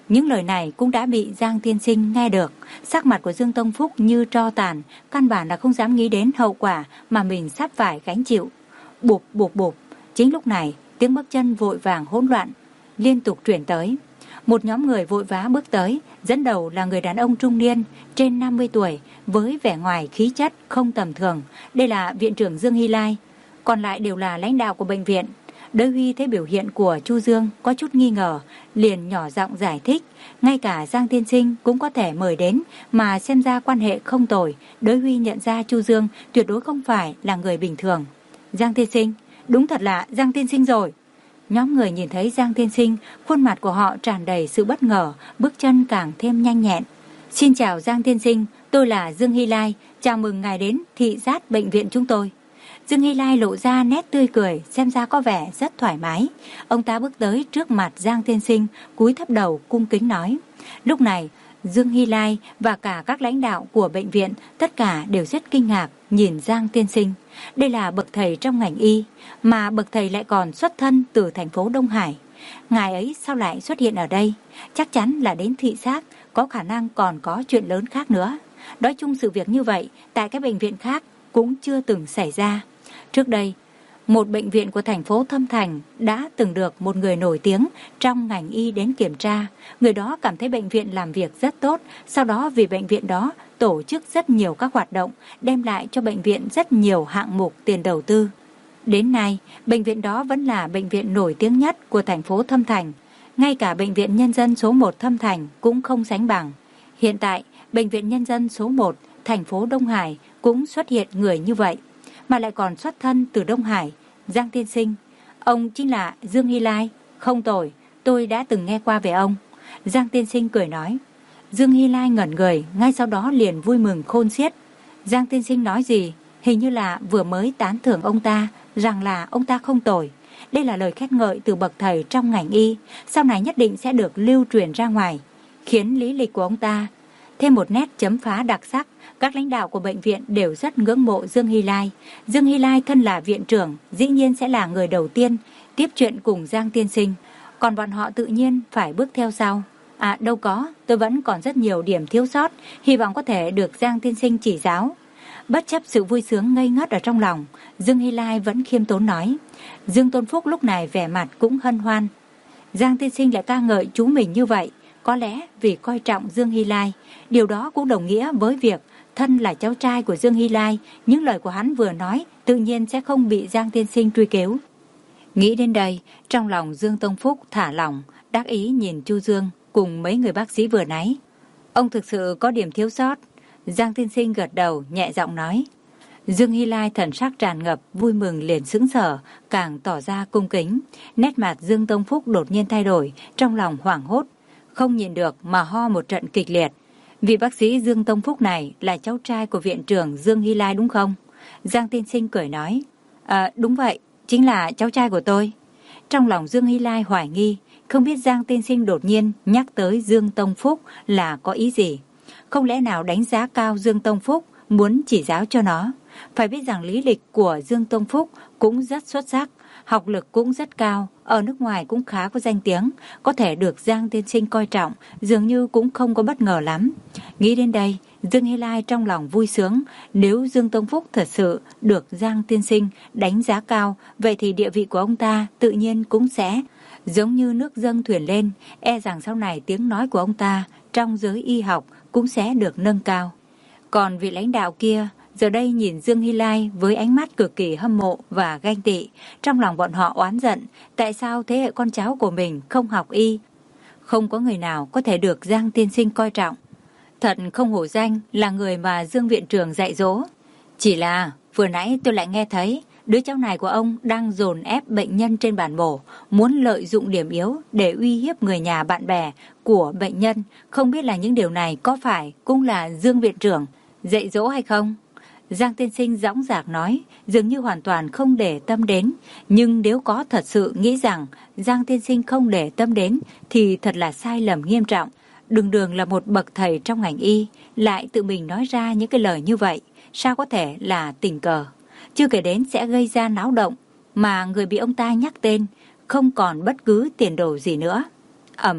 Những lời này cũng đã bị Giang tiên sinh nghe được. Sắc mặt của Dương Tông Phúc như tro tàn, căn bản là không dám nghĩ đến hậu quả mà mình sắp phải gánh chịu. Bụp bụp bụp. Chính lúc này, tiếng bước chân vội vàng hỗn loạn liên tục truyền tới. Một nhóm người vội vã bước tới, dẫn đầu là người đàn ông trung niên trên năm mươi tuổi với vẻ ngoài khí chất không tầm thường. Đây là viện trưởng Dương Hy Lai, còn lại đều là lãnh đạo của bệnh viện. Đới Huy thấy biểu hiện của Chu Dương có chút nghi ngờ, liền nhỏ giọng giải thích, ngay cả Giang tiên sinh cũng có thể mời đến, mà xem ra quan hệ không tồi. Đới Huy nhận ra Chu Dương tuyệt đối không phải là người bình thường. Giang tiên sinh, đúng thật là Giang tiên sinh rồi. Nhóm người nhìn thấy Giang tiên sinh, khuôn mặt của họ tràn đầy sự bất ngờ, bước chân càng thêm nhanh nhẹn. Xin chào Giang tiên sinh, tôi là Dương Hy Lai, chào mừng ngài đến thị sát bệnh viện chúng tôi. Dương Hy Lai lộ ra nét tươi cười, xem ra có vẻ rất thoải mái. Ông ta bước tới trước mặt Giang tiên sinh, cúi thấp đầu cung kính nói. Lúc này, Dương Hy Lai và cả các lãnh đạo của bệnh viện tất cả đều rất kinh ngạc nhìn Giang tiên sinh. Đây là bậc thầy trong ngành y, mà bậc thầy lại còn xuất thân từ thành phố Đông Hải. Ngài ấy sao lại xuất hiện ở đây? Chắc chắn là đến thị sát, có khả năng còn có chuyện lớn khác nữa. Nói chung sự việc như vậy tại các bệnh viện khác cũng chưa từng xảy ra. Trước đây, một bệnh viện của thành phố Thâm Thành đã từng được một người nổi tiếng trong ngành y đến kiểm tra. Người đó cảm thấy bệnh viện làm việc rất tốt, sau đó vì bệnh viện đó tổ chức rất nhiều các hoạt động, đem lại cho bệnh viện rất nhiều hạng mục tiền đầu tư. Đến nay, bệnh viện đó vẫn là bệnh viện nổi tiếng nhất của thành phố Thâm Thành. Ngay cả bệnh viện nhân dân số một Thâm Thành cũng không sánh bằng. Hiện tại, bệnh viện nhân dân số một thành phố Đông Hải cũng xuất hiện người như vậy, mà lại còn xuất thân từ Đông Hải. Giang tiên sinh, ông chính là Dương Hy Lai. Không tồi, tôi đã từng nghe qua về ông. Giang tiên sinh cười nói. Dương Hy Lai ngẩn người, ngay sau đó liền vui mừng khôn xiết. Giang tiên sinh nói gì? Hình như là vừa mới tán thưởng ông ta, rằng là ông ta không tồi. Đây là lời khen ngợi từ bậc thầy trong ngành y, sau này nhất định sẽ được lưu truyền ra ngoài, khiến lý lịch của ông ta thêm một nét chấm phá đặc sắc. Các lãnh đạo của bệnh viện đều rất ngưỡng mộ Dương Hy Lai. Dương Hy Lai thân là viện trưởng, dĩ nhiên sẽ là người đầu tiên tiếp chuyện cùng Giang tiên sinh. Còn bọn họ tự nhiên phải bước theo sau. À đâu có, tôi vẫn còn rất nhiều điểm thiếu sót, hy vọng có thể được Giang tiên sinh chỉ giáo. Bất chấp sự vui sướng ngây ngất ở trong lòng, Dương Hy Lai vẫn khiêm tốn nói. Dương Tôn Phúc lúc này vẻ mặt cũng hân hoan. Giang tiên sinh lại ca ngợi chú mình như vậy, có lẽ vì coi trọng Dương Hy Lai. Điều đó cũng đồng nghĩa với việc thân là cháu trai của Dương Hy Lai, những lời của hắn vừa nói tự nhiên sẽ không bị Giang tiên sinh truy cứu. Nghĩ đến đây, trong lòng Dương Tông Phúc thả lỏng, đắc ý nhìn Chu Dương cùng mấy người bác sĩ vừa nãy. Ông thực sự có điểm thiếu sót. Giang tiên sinh gật đầu nhẹ giọng nói. Dương Hy Lai thần sắc tràn ngập vui mừng liền sững sờ, càng tỏ ra cung kính. Nét mặt Dương Tông Phúc đột nhiên thay đổi, trong lòng hoảng hốt, không nhịn được mà ho một trận kịch liệt. Vị bác sĩ Dương Tông Phúc này là cháu trai của viện trưởng Dương Hy Lai đúng không? Giang tiên sinh cười nói. À, đúng vậy, chính là cháu trai của tôi. Trong lòng Dương Hy Lai hoài nghi, không biết Giang tiên sinh đột nhiên nhắc tới Dương Tông Phúc là có ý gì. Không lẽ nào đánh giá cao Dương Tông Phúc, muốn chỉ giáo cho nó. Phải biết rằng lý lịch của Dương Tông Phúc cũng rất xuất sắc, học lực cũng rất cao, ở nước ngoài cũng khá có danh tiếng, có thể được Giang tiên sinh coi trọng, dường như cũng không có bất ngờ lắm. Nghĩ đến đây, Dương Hy Lai trong lòng vui sướng, nếu Dương Tông Phúc thật sự được Giang tiên sinh đánh giá cao, vậy thì địa vị của ông ta tự nhiên cũng sẽ giống như nước dâng thuyền lên, e rằng sau này tiếng nói của ông ta trong giới y học cũng sẽ được nâng cao. Còn vị lãnh đạo kia giờ đây nhìn Dương Hy Lai với ánh mắt cực kỳ hâm mộ và ganh tị. Trong lòng bọn họ oán giận, tại sao thế hệ con cháu của mình không học y, không có người nào có thể được Giang tiên sinh coi trọng. Thật không hổ danh là người mà Dương viện trưởng dạy dỗ. Chỉ là vừa nãy tôi lại nghe thấy đứa cháu này của ông đang dồn ép bệnh nhân trên bàn mổ, muốn lợi dụng điểm yếu để uy hiếp người nhà bạn bè của bệnh nhân. Không biết là những điều này có phải cũng là Dương viện trưởng dạy dỗ hay không? Giang tiên sinh dõng dạc nói, dường như hoàn toàn không để tâm đến. Nhưng nếu có thật sự nghĩ rằng Giang tiên sinh không để tâm đến thì thật là sai lầm nghiêm trọng. Đường đường là một bậc thầy trong ngành y, lại tự mình nói ra những cái lời như vậy, sao có thể là tình cờ. Chưa kể đến sẽ gây ra náo động, mà người bị ông ta nhắc tên không còn bất cứ tiền đồ gì nữa. Ầm,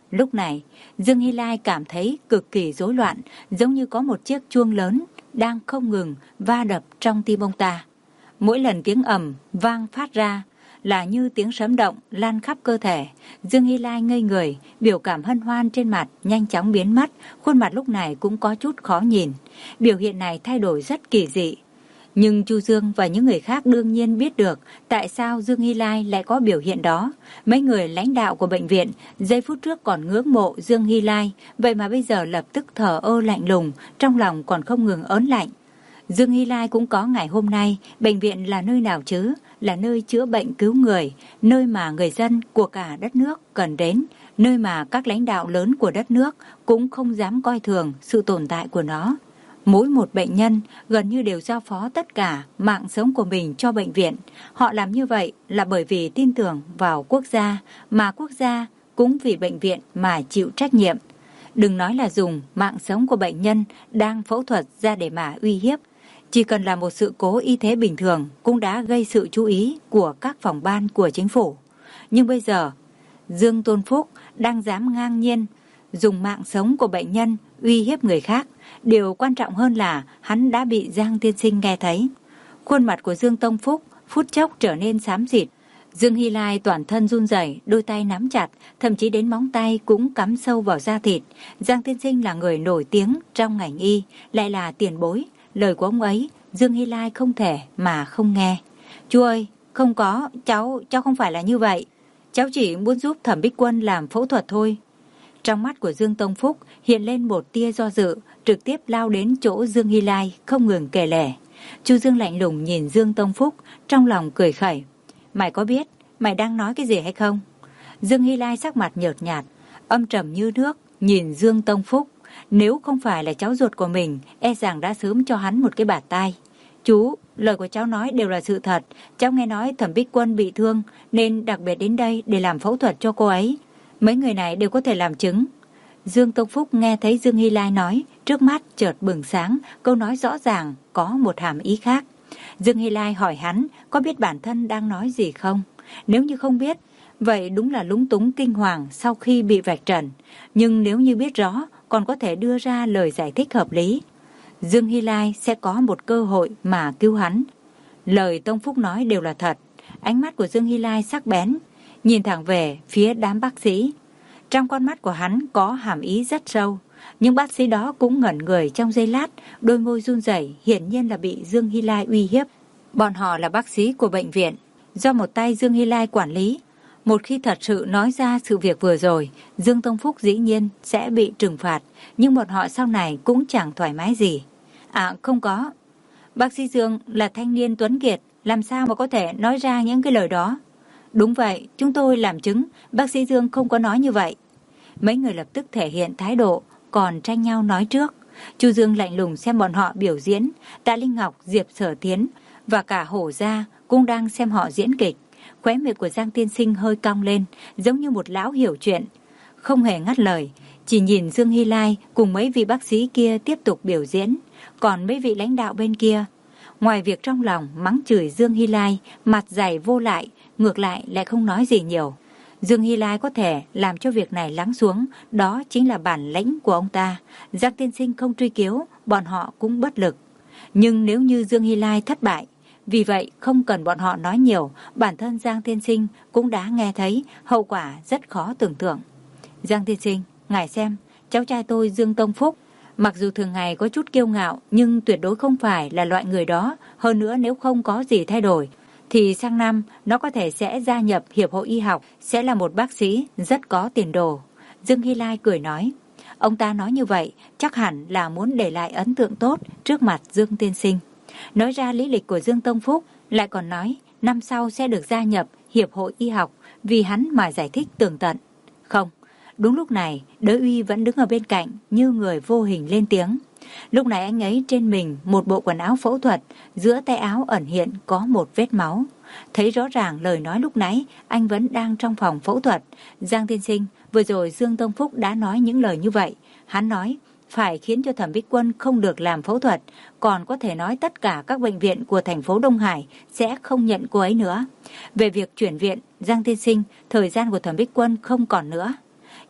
Lúc này, Dương Hy Lai cảm thấy cực kỳ rối loạn, giống như có một chiếc chuông lớn đang không ngừng va đập trong tim ông ta. Mỗi lần tiếng ầm vang phát ra là như tiếng sấm động lan khắp cơ thể. Dương Hy Lai ngây người, biểu cảm hân hoan trên mặt nhanh chóng biến mất, khuôn mặt lúc này cũng có chút khó nhìn. Biểu hiện này thay đổi rất kỳ dị. Nhưng Chu Dương và những người khác đương nhiên biết được tại sao Dương Hy Lai lại có biểu hiện đó. Mấy người lãnh đạo của bệnh viện giây phút trước còn ngưỡng mộ Dương Hy Lai, vậy mà bây giờ lập tức thờ ơ lạnh lùng, trong lòng còn không ngừng ớn lạnh. Dương Hy Lai cũng có ngày hôm nay. Bệnh viện là nơi nào chứ? Là nơi chữa bệnh cứu người, nơi mà người dân của cả đất nước cần đến, nơi mà các lãnh đạo lớn của đất nước cũng không dám coi thường sự tồn tại của nó. Mỗi một bệnh nhân gần như đều giao phó tất cả mạng sống của mình cho bệnh viện. Họ làm như vậy là bởi vì tin tưởng vào quốc gia, mà quốc gia cũng vì bệnh viện mà chịu trách nhiệm. Đừng nói là dùng mạng sống của bệnh nhân đang phẫu thuật ra để mà uy hiếp. Chỉ cần là một sự cố y tế bình thường cũng đã gây sự chú ý của các phòng ban của chính phủ. Nhưng bây giờ, Dương Tôn Phúc đang dám ngang nhiên dùng mạng sống của bệnh nhân uy hiếp người khác. Điều quan trọng hơn là hắn đã bị Giang Tiên Sinh nghe thấy. Khuôn mặt của Dương Tông Phúc phút chốc trở nên xám xịt. Dương Hy Lai toàn thân run rẩy, đôi tay nắm chặt, thậm chí đến móng tay cũng cắm sâu vào da thịt. Giang Tiên Sinh là người nổi tiếng trong ngành y, lại là tiền bối. Lời của ông ấy, Dương Hy Lai không thể mà không nghe. Chú ơi, không có, cháu, cháu không phải là như vậy. Cháu chỉ muốn giúp Thẩm Bích Quân làm phẫu thuật thôi. Trong mắt của Dương Tông Phúc hiện lên một tia do dự, trực tiếp lao đến chỗ Dương Hy Lai, không ngừng kể lể. Chu Dương lạnh lùng nhìn Dương Tông Phúc, trong lòng cười khẩy. Mày có biết mày đang nói cái gì hay không? Dương Hy Lai sắc mặt nhợt nhạt, âm trầm như nước, nhìn Dương Tông Phúc. Nếu không phải là cháu ruột của mình, e rằng đã sớm cho hắn một cái bạt tai. Chú, lời của cháu nói đều là sự thật. Cháu nghe nói Thẩm Bích Quân bị thương nên đặc biệt đến đây để làm phẫu thuật cho cô ấy. Mấy người này đều có thể làm chứng. Dương Tông Phúc nghe thấy Dương Hy Lai nói, trước mắt chợt bừng sáng, câu nói rõ ràng có một hàm ý khác. Dương Hy Lai hỏi hắn có biết bản thân đang nói gì không? Nếu như không biết, vậy đúng là lúng túng kinh hoàng sau khi bị vạch trần. Nhưng nếu như biết rõ, còn có thể đưa ra lời giải thích hợp lý. Dương Hy Lai sẽ có một cơ hội mà cứu hắn. Lời Tông Phúc nói đều là thật. Ánh mắt của Dương Hy Lai sắc bén, nhìn thẳng về phía đám bác sĩ. Trong con mắt của hắn có hàm ý rất sâu. Nhưng bác sĩ đó cũng ngẩn người trong giây lát, đôi môi run rẩy, hiển nhiên là bị Dương Hy Lai uy hiếp. Bọn họ là bác sĩ của bệnh viện, do một tay Dương Hy Lai quản lý. Một khi thật sự nói ra sự việc vừa rồi, Dương Tông Phúc dĩ nhiên sẽ bị trừng phạt, nhưng bọn họ sau này cũng chẳng thoải mái gì. À không có, bác sĩ Dương là thanh niên tuấn kiệt, làm sao mà có thể nói ra những cái lời đó? Đúng vậy, chúng tôi làm chứng, bác sĩ Dương không có nói như vậy. Mấy người lập tức thể hiện thái độ, còn tranh nhau nói trước. Chu Dương lạnh lùng xem bọn họ biểu diễn, Tạ Linh Ngọc, Diệp Sở Tiến và cả Hổ Gia cũng đang xem họ diễn kịch. Khóe miệng của Giang Tiên Sinh hơi cong lên, giống như một lão hiểu chuyện, không hề ngắt lời, chỉ nhìn Dương Hy Lai cùng mấy vị bác sĩ kia tiếp tục biểu diễn. Còn mấy vị lãnh đạo bên kia, ngoài việc trong lòng mắng chửi Dương Hy Lai, mặt dày vô lại, ngược lại lại không nói gì nhiều. Dương Hy Lai có thể làm cho việc này lắng xuống, đó chính là bản lĩnh của ông ta. Giang Tiên Sinh không truy cứu, bọn họ cũng bất lực. Nhưng nếu như Dương Hy Lai thất bại, vì vậy không cần bọn họ nói nhiều, bản thân Giang Tiên Sinh cũng đã nghe thấy, hậu quả rất khó tưởng tượng. Giang Tiên Sinh, ngài xem, cháu trai tôi Dương Tông Phúc, mặc dù thường ngày có chút kiêu ngạo, nhưng tuyệt đối không phải là loại người đó. Hơn nữa nếu không có gì thay đổi, thì sang năm nó có thể sẽ gia nhập Hiệp hội Y học, sẽ là một bác sĩ rất có tiền đồ. Dương Hy Lai cười nói, ông ta nói như vậy chắc hẳn là muốn để lại ấn tượng tốt trước mặt Dương Tiên Sinh. Nói ra lý lịch của Dương Tông Phúc, lại còn nói năm sau sẽ được gia nhập Hiệp hội Y học, vì hắn mà giải thích tường tận. Không, đúng lúc này Đới Uy vẫn đứng ở bên cạnh như người vô hình lên tiếng. Lúc này anh ấy trên mình một bộ quần áo phẫu thuật, giữa tay áo ẩn hiện có một vết máu. Thấy rõ ràng lời nói lúc nãy anh vẫn đang trong phòng phẫu thuật. Giang Tiên Sinh, vừa rồi Dương Tông Phúc đã nói những lời như vậy. Hắn nói phải khiến cho Thẩm Bích Quân không được làm phẫu thuật, còn có thể nói tất cả các bệnh viện của thành phố Đông Hải sẽ không nhận cô ấy nữa. Về việc chuyển viện, Giang Tiên Sinh, thời gian của Thẩm Bích Quân không còn nữa.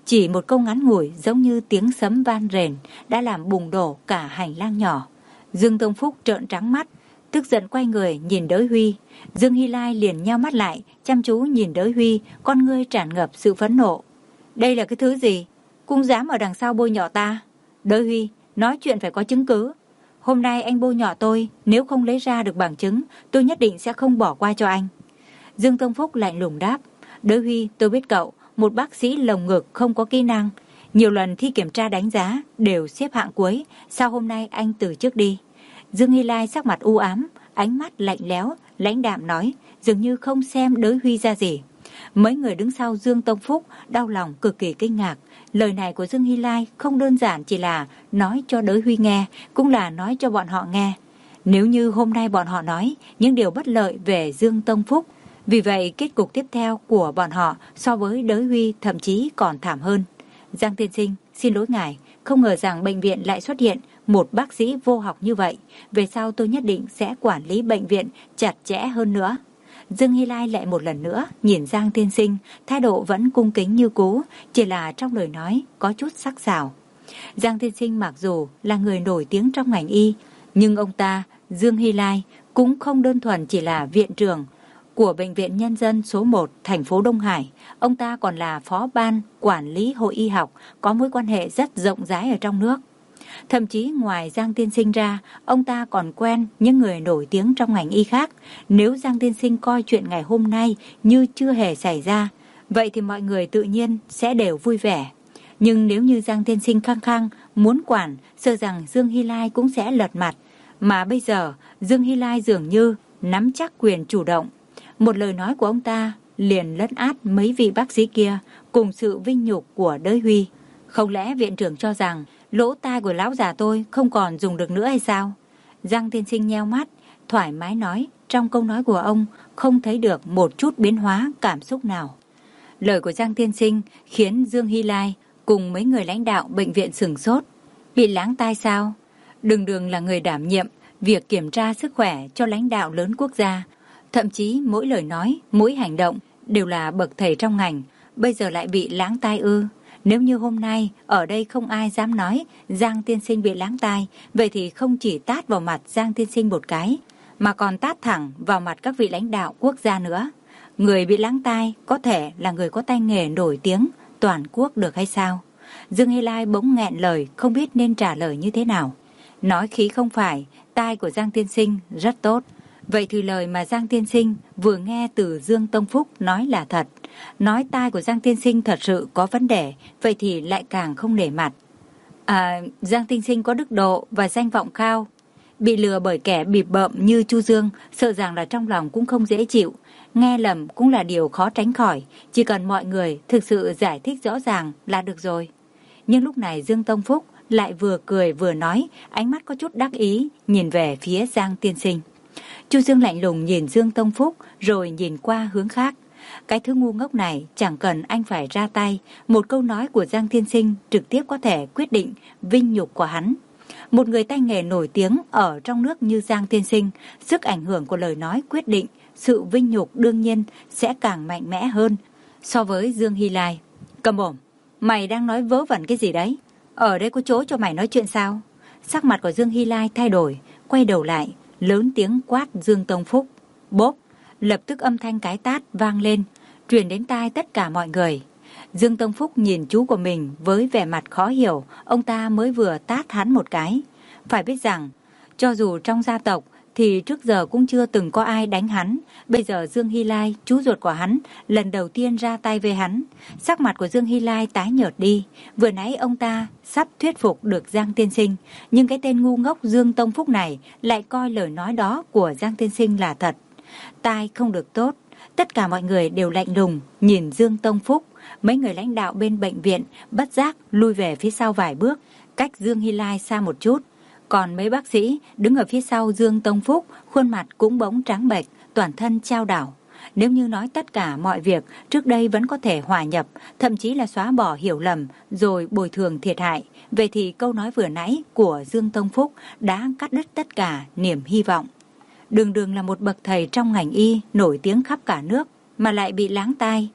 Chỉ một câu ngắn ngủi giống như tiếng sấm van rền đã làm bùng đổ cả hành lang nhỏ. Dương Tông Phúc trợn trắng mắt, tức giận quay người nhìn Đới Huy. Dương Hy Lai liền nheo mắt lại, chăm chú nhìn Đới Huy, con ngươi tràn ngập sự phẫn nộ. Đây là cái thứ gì? Cũng dám ở đằng sau bôi nhọ ta? Đới Huy, nói chuyện phải có chứng cứ. Hôm nay anh bôi nhọ tôi, nếu không lấy ra được bằng chứng, tôi nhất định sẽ không bỏ qua cho anh. Dương Tông Phúc lạnh lùng đáp. Đới Huy, tôi biết cậu, một bác sĩ lồng ngực không có kỹ năng. Nhiều lần thi kiểm tra đánh giá, đều xếp hạng cuối. Sao hôm nay anh từ chức đi? Dương Hy Lai sắc mặt u ám, ánh mắt lạnh lẽo, lãnh đạm nói, dường như không xem Đới Huy ra gì. Mấy người đứng sau Dương Tông Phúc đau lòng cực kỳ kinh ngạc. Lời này của Dương Hy Lai không đơn giản chỉ là nói cho Đới Huy nghe, cũng là nói cho bọn họ nghe. Nếu như hôm nay bọn họ nói những điều bất lợi về Dương Tông Phúc, vì vậy kết cục tiếp theo của bọn họ so với Đới Huy thậm chí còn thảm hơn. Giang tiên sinh, xin lỗi ngài, không ngờ rằng bệnh viện lại xuất hiện một bác sĩ vô học như vậy. Về sau tôi nhất định sẽ quản lý bệnh viện chặt chẽ hơn nữa. Dương Hy Lai lại một lần nữa nhìn Giang tiên sinh, thái độ vẫn cung kính như cũ, chỉ là trong lời nói có chút sắc sảo. Giang tiên sinh mặc dù là người nổi tiếng trong ngành y, nhưng ông ta, Dương Hy Lai, cũng không đơn thuần chỉ là viện trưởng của Bệnh viện Nhân dân số một thành phố Đông Hải. Ông ta còn là phó ban quản lý hội y học, có mối quan hệ rất rộng rãi ở trong nước. Thậm chí ngoài Giang tiên sinh ra, ông ta còn quen những người nổi tiếng trong ngành y khác. Nếu Giang tiên sinh coi chuyện ngày hôm nay như chưa hề xảy ra, vậy thì mọi người tự nhiên sẽ đều vui vẻ. Nhưng nếu như Giang tiên sinh khăng khăng muốn quản, sợ rằng Dương Hy Lai cũng sẽ lật mặt. Mà bây giờ, Dương Hy Lai dường như nắm chắc quyền chủ động. Một lời nói của ông ta liền lấn át mấy vị bác sĩ kia cùng sự vinh nhục của Đới Huy. Không lẽ viện trưởng cho rằng lỗ tai của lão già tôi không còn dùng được nữa hay sao? Giang tiên sinh nheo mắt, thoải mái nói, trong câu nói của ông không thấy được một chút biến hóa cảm xúc nào. Lời của Giang tiên sinh khiến Dương Hy Lai cùng mấy người lãnh đạo bệnh viện sửng sốt. Bị láng tai sao? Đường Đường là người đảm nhiệm việc kiểm tra sức khỏe cho lãnh đạo lớn quốc gia. Thậm chí mỗi lời nói, mỗi hành động đều là bậc thầy trong ngành. Bây giờ lại bị láng tai ư? Nếu như hôm nay ở đây không ai dám nói Giang tiên sinh bị láng tai, vậy thì không chỉ tát vào mặt Giang tiên sinh một cái, mà còn tát thẳng vào mặt các vị lãnh đạo quốc gia nữa. Người bị láng tai có thể là người có tay nghề nổi tiếng toàn quốc được hay sao? Dương Hy Lai bỗng nghẹn lời, không biết nên trả lời như thế nào. Nói khí không phải, tai của Giang tiên sinh rất tốt. Vậy thì lời mà Giang tiên sinh vừa nghe từ Dương Tông Phúc nói là thật. Nói tai của Giang tiên sinh thật sự có vấn đề, vậy thì lại càng không nể mặt. À, Giang tiên sinh có đức độ và danh vọng cao. Bị lừa bởi kẻ bịp bợm như Chu Dương, sợ rằng là trong lòng cũng không dễ chịu. Nghe lầm cũng là điều khó tránh khỏi, chỉ cần mọi người thực sự giải thích rõ ràng là được rồi. Nhưng lúc này Dương Tông Phúc lại vừa cười vừa nói, ánh mắt có chút đắc ý, nhìn về phía Giang tiên sinh. Chu Dương lạnh lùng nhìn Dương Tông Phúc rồi nhìn qua hướng khác. Cái thứ ngu ngốc này chẳng cần anh phải ra tay, một câu nói của Giang tiên sinh trực tiếp có thể quyết định vinh nhục của hắn. Một người tay nghề nổi tiếng ở trong nước như Giang tiên sinh, sức ảnh hưởng của lời nói quyết định sự vinh nhục đương nhiên sẽ càng mạnh mẽ hơn so với Dương Hy Lai. Cầm mồm, mày đang nói vớ vẩn cái gì đấy? Ở đây có chỗ cho mày nói chuyện sao? Sắc mặt của Dương Hy Lai thay đổi, quay đầu lại, lớn tiếng quát Dương Tông Phúc. Bốp, lập tức âm thanh cái tát vang lên, truyền đến tai tất cả mọi người. Dương Tông Phúc nhìn chú của mình với vẻ mặt khó hiểu, ông ta mới vừa tát hắn một cái. Phải biết rằng, cho dù trong gia tộc thì trước giờ cũng chưa từng có ai đánh hắn. Bây giờ Dương Hy Lai, chú ruột của hắn, lần đầu tiên ra tay với hắn. Sắc mặt của Dương Hy Lai tái nhợt đi. Vừa nãy ông ta sắp thuyết phục được Giang tiên sinh, nhưng cái tên ngu ngốc Dương Tông Phúc này lại coi lời nói đó của Giang tiên sinh là thật. Tai không được tốt. Tất cả mọi người đều lạnh lùng nhìn Dương Tông Phúc. Mấy người lãnh đạo bên bệnh viện bất giác lui về phía sau vài bước, cách Dương Hy Lai xa một chút. Còn mấy bác sĩ đứng ở phía sau Dương Tông Phúc, khuôn mặt cũng bỗng trắng bệch, toàn thân chao đảo. Nếu như nói tất cả mọi việc trước đây vẫn có thể hòa nhập, thậm chí là xóa bỏ hiểu lầm rồi bồi thường thiệt hại, vậy thì câu nói vừa nãy của Dương Tông Phúc đã cắt đứt tất cả niềm hy vọng. Đường Đường là một bậc thầy trong ngành y nổi tiếng khắp cả nước mà lại bị láng tai,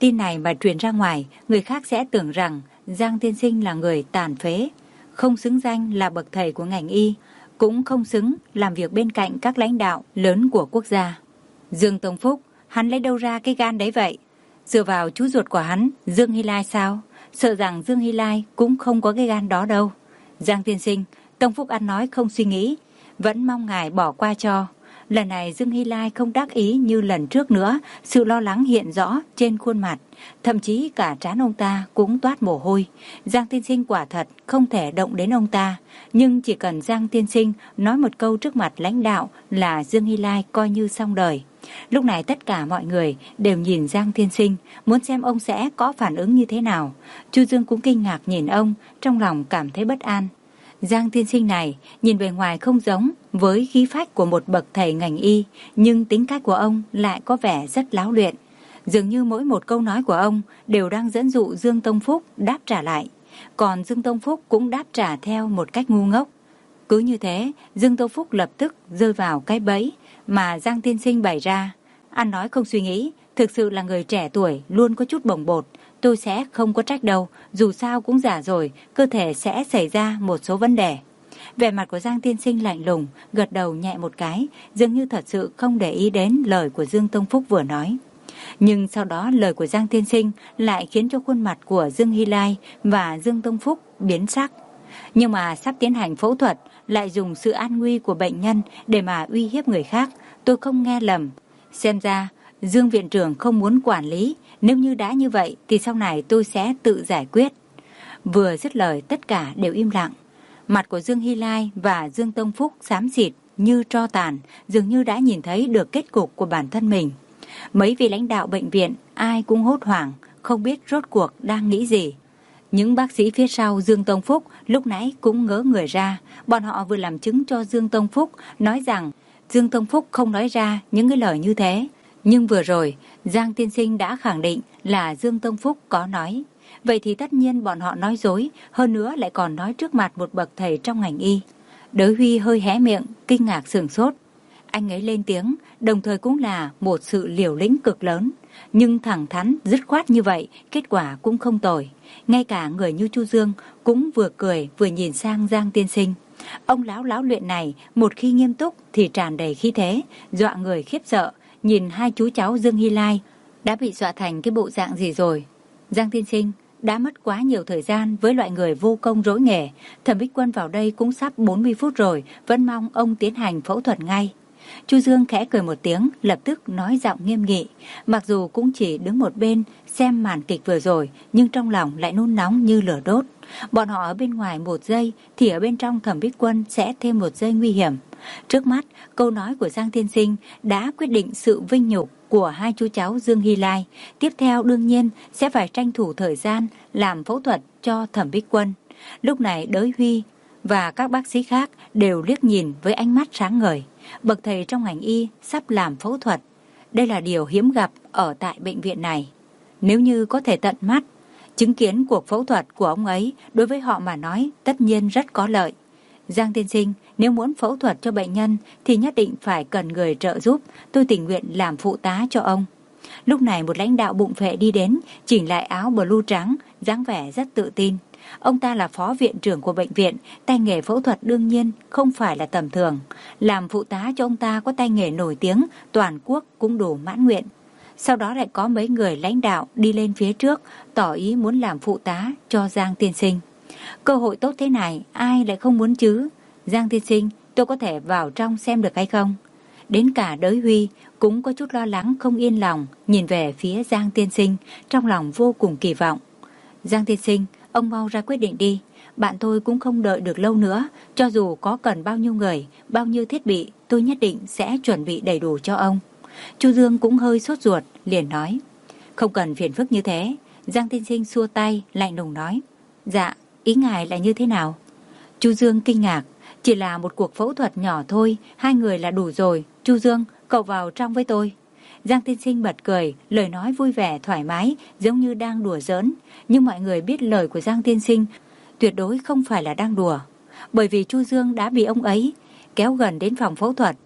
Tin này mà truyền ra ngoài, người khác sẽ tưởng rằng Giang tiên sinh là người tàn phế, không xứng danh là bậc thầy của ngành y, cũng không xứng làm việc bên cạnh các lãnh đạo lớn của quốc gia. Dương Tông Phúc, hắn lấy đâu ra cái gan đấy vậy? Dựa vào chú ruột của hắn, Dương Hy Lai sao? Sợ rằng Dương Hy Lai cũng không có cái gan đó đâu. Giang tiên sinh, Tông Phúc ăn nói không suy nghĩ, vẫn mong ngài bỏ qua cho. Lần này Dương Hy Lai không đắc ý như lần trước nữa, sự lo lắng hiện rõ trên khuôn mặt, thậm chí cả trán ông ta cũng toát mồ hôi. Giang tiên sinh quả thật không thể động đến ông ta, nhưng chỉ cần Giang tiên sinh nói một câu trước mặt lãnh đạo là Dương Hy Lai coi như xong đời. Lúc này tất cả mọi người đều nhìn Giang tiên sinh, muốn xem ông sẽ có phản ứng như thế nào. Chu Dương cũng kinh ngạc nhìn ông, trong lòng cảm thấy bất an. Giang tiên sinh này nhìn bề ngoài không giống với khí phách của một bậc thầy ngành y, nhưng tính cách của ông lại có vẻ rất láo luyện. Dường như mỗi một câu nói của ông đều đang dẫn dụ Dương Tông Phúc đáp trả lại, còn Dương Tông Phúc cũng đáp trả theo một cách ngu ngốc. Cứ như thế, Dương Tông Phúc lập tức rơi vào cái bẫy mà Giang tiên sinh bày ra. Ăn nói không suy nghĩ, thực sự là người trẻ tuổi luôn có chút bồng bột. Tôi sẽ không có trách đâu, dù sao cũng già rồi, cơ thể sẽ xảy ra một số vấn đề. Vẻ mặt của Giang tiên sinh lạnh lùng, gật đầu nhẹ một cái, dường như thật sự không để ý đến lời của Dương Tông Phúc vừa nói. Nhưng sau đó lời của Giang tiên sinh lại khiến cho khuôn mặt của Dương Hy Lai và Dương Tông Phúc biến sắc. Nhưng mà sắp tiến hành phẫu thuật, lại dùng sự an nguy của bệnh nhân để mà uy hiếp người khác, tôi không nghe lầm. Xem ra Dương viện trưởng không muốn quản lý, nếu như đã như vậy thì sau này tôi sẽ tự giải quyết. Vừa dứt lời tất cả đều im lặng. Mặt của Dương Hy Lai và Dương Tông Phúc xám xịt như tro tàn, dường như đã nhìn thấy được kết cục của bản thân mình. Mấy vị lãnh đạo bệnh viện ai cũng hốt hoảng, không biết rốt cuộc đang nghĩ gì. Những bác sĩ phía sau Dương Tông Phúc lúc nãy cũng ngớ người ra, bọn họ vừa làm chứng cho Dương Tông Phúc nói rằng Dương Tông Phúc không nói ra những cái lời như thế. Nhưng vừa rồi, Giang tiên sinh đã khẳng định là Dương Tông Phúc có nói. Vậy thì tất nhiên bọn họ nói dối, hơn nữa lại còn nói trước mặt một bậc thầy trong ngành y. Đới Huy hơi hé miệng, kinh ngạc sửng sốt. Anh ấy lên tiếng, đồng thời cũng là một sự liều lĩnh cực lớn. Nhưng thẳng thắn, dứt khoát như vậy, kết quả cũng không tồi. Ngay cả người như Chu Dương cũng vừa cười vừa nhìn sang Giang tiên sinh. Ông lão lão luyện này, một khi nghiêm túc thì tràn đầy khí thế, dọa người khiếp sợ. Nhìn hai chú cháu Dương Hy Lai đã bị dọa thành cái bộ dạng gì rồi. Giang tiên sinh đã mất quá nhiều thời gian với loại người vô công rỗi nghề. Thẩm Bích Quân vào đây cũng sắp bốn mươi phút rồi, vẫn mong ông tiến hành phẫu thuật ngay. Chu Dương khẽ cười một tiếng, lập tức nói giọng nghiêm nghị. Mặc dù cũng chỉ đứng một bên xem màn kịch vừa rồi, nhưng trong lòng lại nôn nóng như lửa đốt. Bọn họ ở bên ngoài một giây thì ở bên trong Thẩm Bích Quân sẽ thêm một giây nguy hiểm. Trước mắt, câu nói của Giang tiên sinh đã quyết định sự vinh nhục của hai chú cháu Dương Hy Lai. Tiếp theo đương nhiên sẽ phải tranh thủ thời gian làm phẫu thuật cho Thẩm Bích Quân. Lúc này Đới Huy và các bác sĩ khác đều liếc nhìn với ánh mắt sáng ngời. Bậc thầy trong ngành y sắp làm phẫu thuật. Đây là điều hiếm gặp ở tại bệnh viện này. Nếu như có thể tận mắt chứng kiến cuộc phẫu thuật của ông ấy, đối với họ mà nói tất nhiên rất có lợi. Giang tiên sinh, nếu muốn phẫu thuật cho bệnh nhân thì nhất định phải cần người trợ giúp, tôi tình nguyện làm phụ tá cho ông. Lúc này một lãnh đạo bụng phệ đi đến, chỉnh lại áo blue trắng, dáng vẻ rất tự tin. Ông ta là phó viện trưởng của bệnh viện, tay nghề phẫu thuật đương nhiên không phải là tầm thường. Làm phụ tá cho ông ta có tay nghề nổi tiếng, toàn quốc cũng đủ mãn nguyện. Sau đó lại có mấy người lãnh đạo đi lên phía trước, tỏ ý muốn làm phụ tá cho Giang tiên sinh. Cơ hội tốt thế này, ai lại không muốn chứ? Giang tiên sinh, tôi có thể vào trong xem được hay không? Đến cả Đới Huy cũng có chút lo lắng không yên lòng, nhìn về phía Giang tiên sinh, trong lòng vô cùng kỳ vọng. Giang tiên sinh, ông mau ra quyết định đi. Bạn tôi cũng không đợi được lâu nữa, cho dù có cần bao nhiêu người, bao nhiêu thiết bị, tôi nhất định sẽ chuẩn bị đầy đủ cho ông. Chu Dương cũng hơi sốt ruột, liền nói. Không cần phiền phức như thế. Giang tiên sinh xua tay, lạnh lùng nói. Dạ, ý ngài là như thế nào? Chu Dương kinh ngạc. Chỉ là một cuộc phẫu thuật nhỏ thôi, hai người là đủ rồi. Chu Dương, cậu vào trong với tôi. Giang tiên sinh bật cười, lời nói vui vẻ thoải mái, giống như đang đùa giỡn. Nhưng mọi người biết lời của Giang tiên sinh tuyệt đối không phải là đang đùa. Bởi vì Chu Dương đã bị ông ấy kéo gần đến phòng phẫu thuật.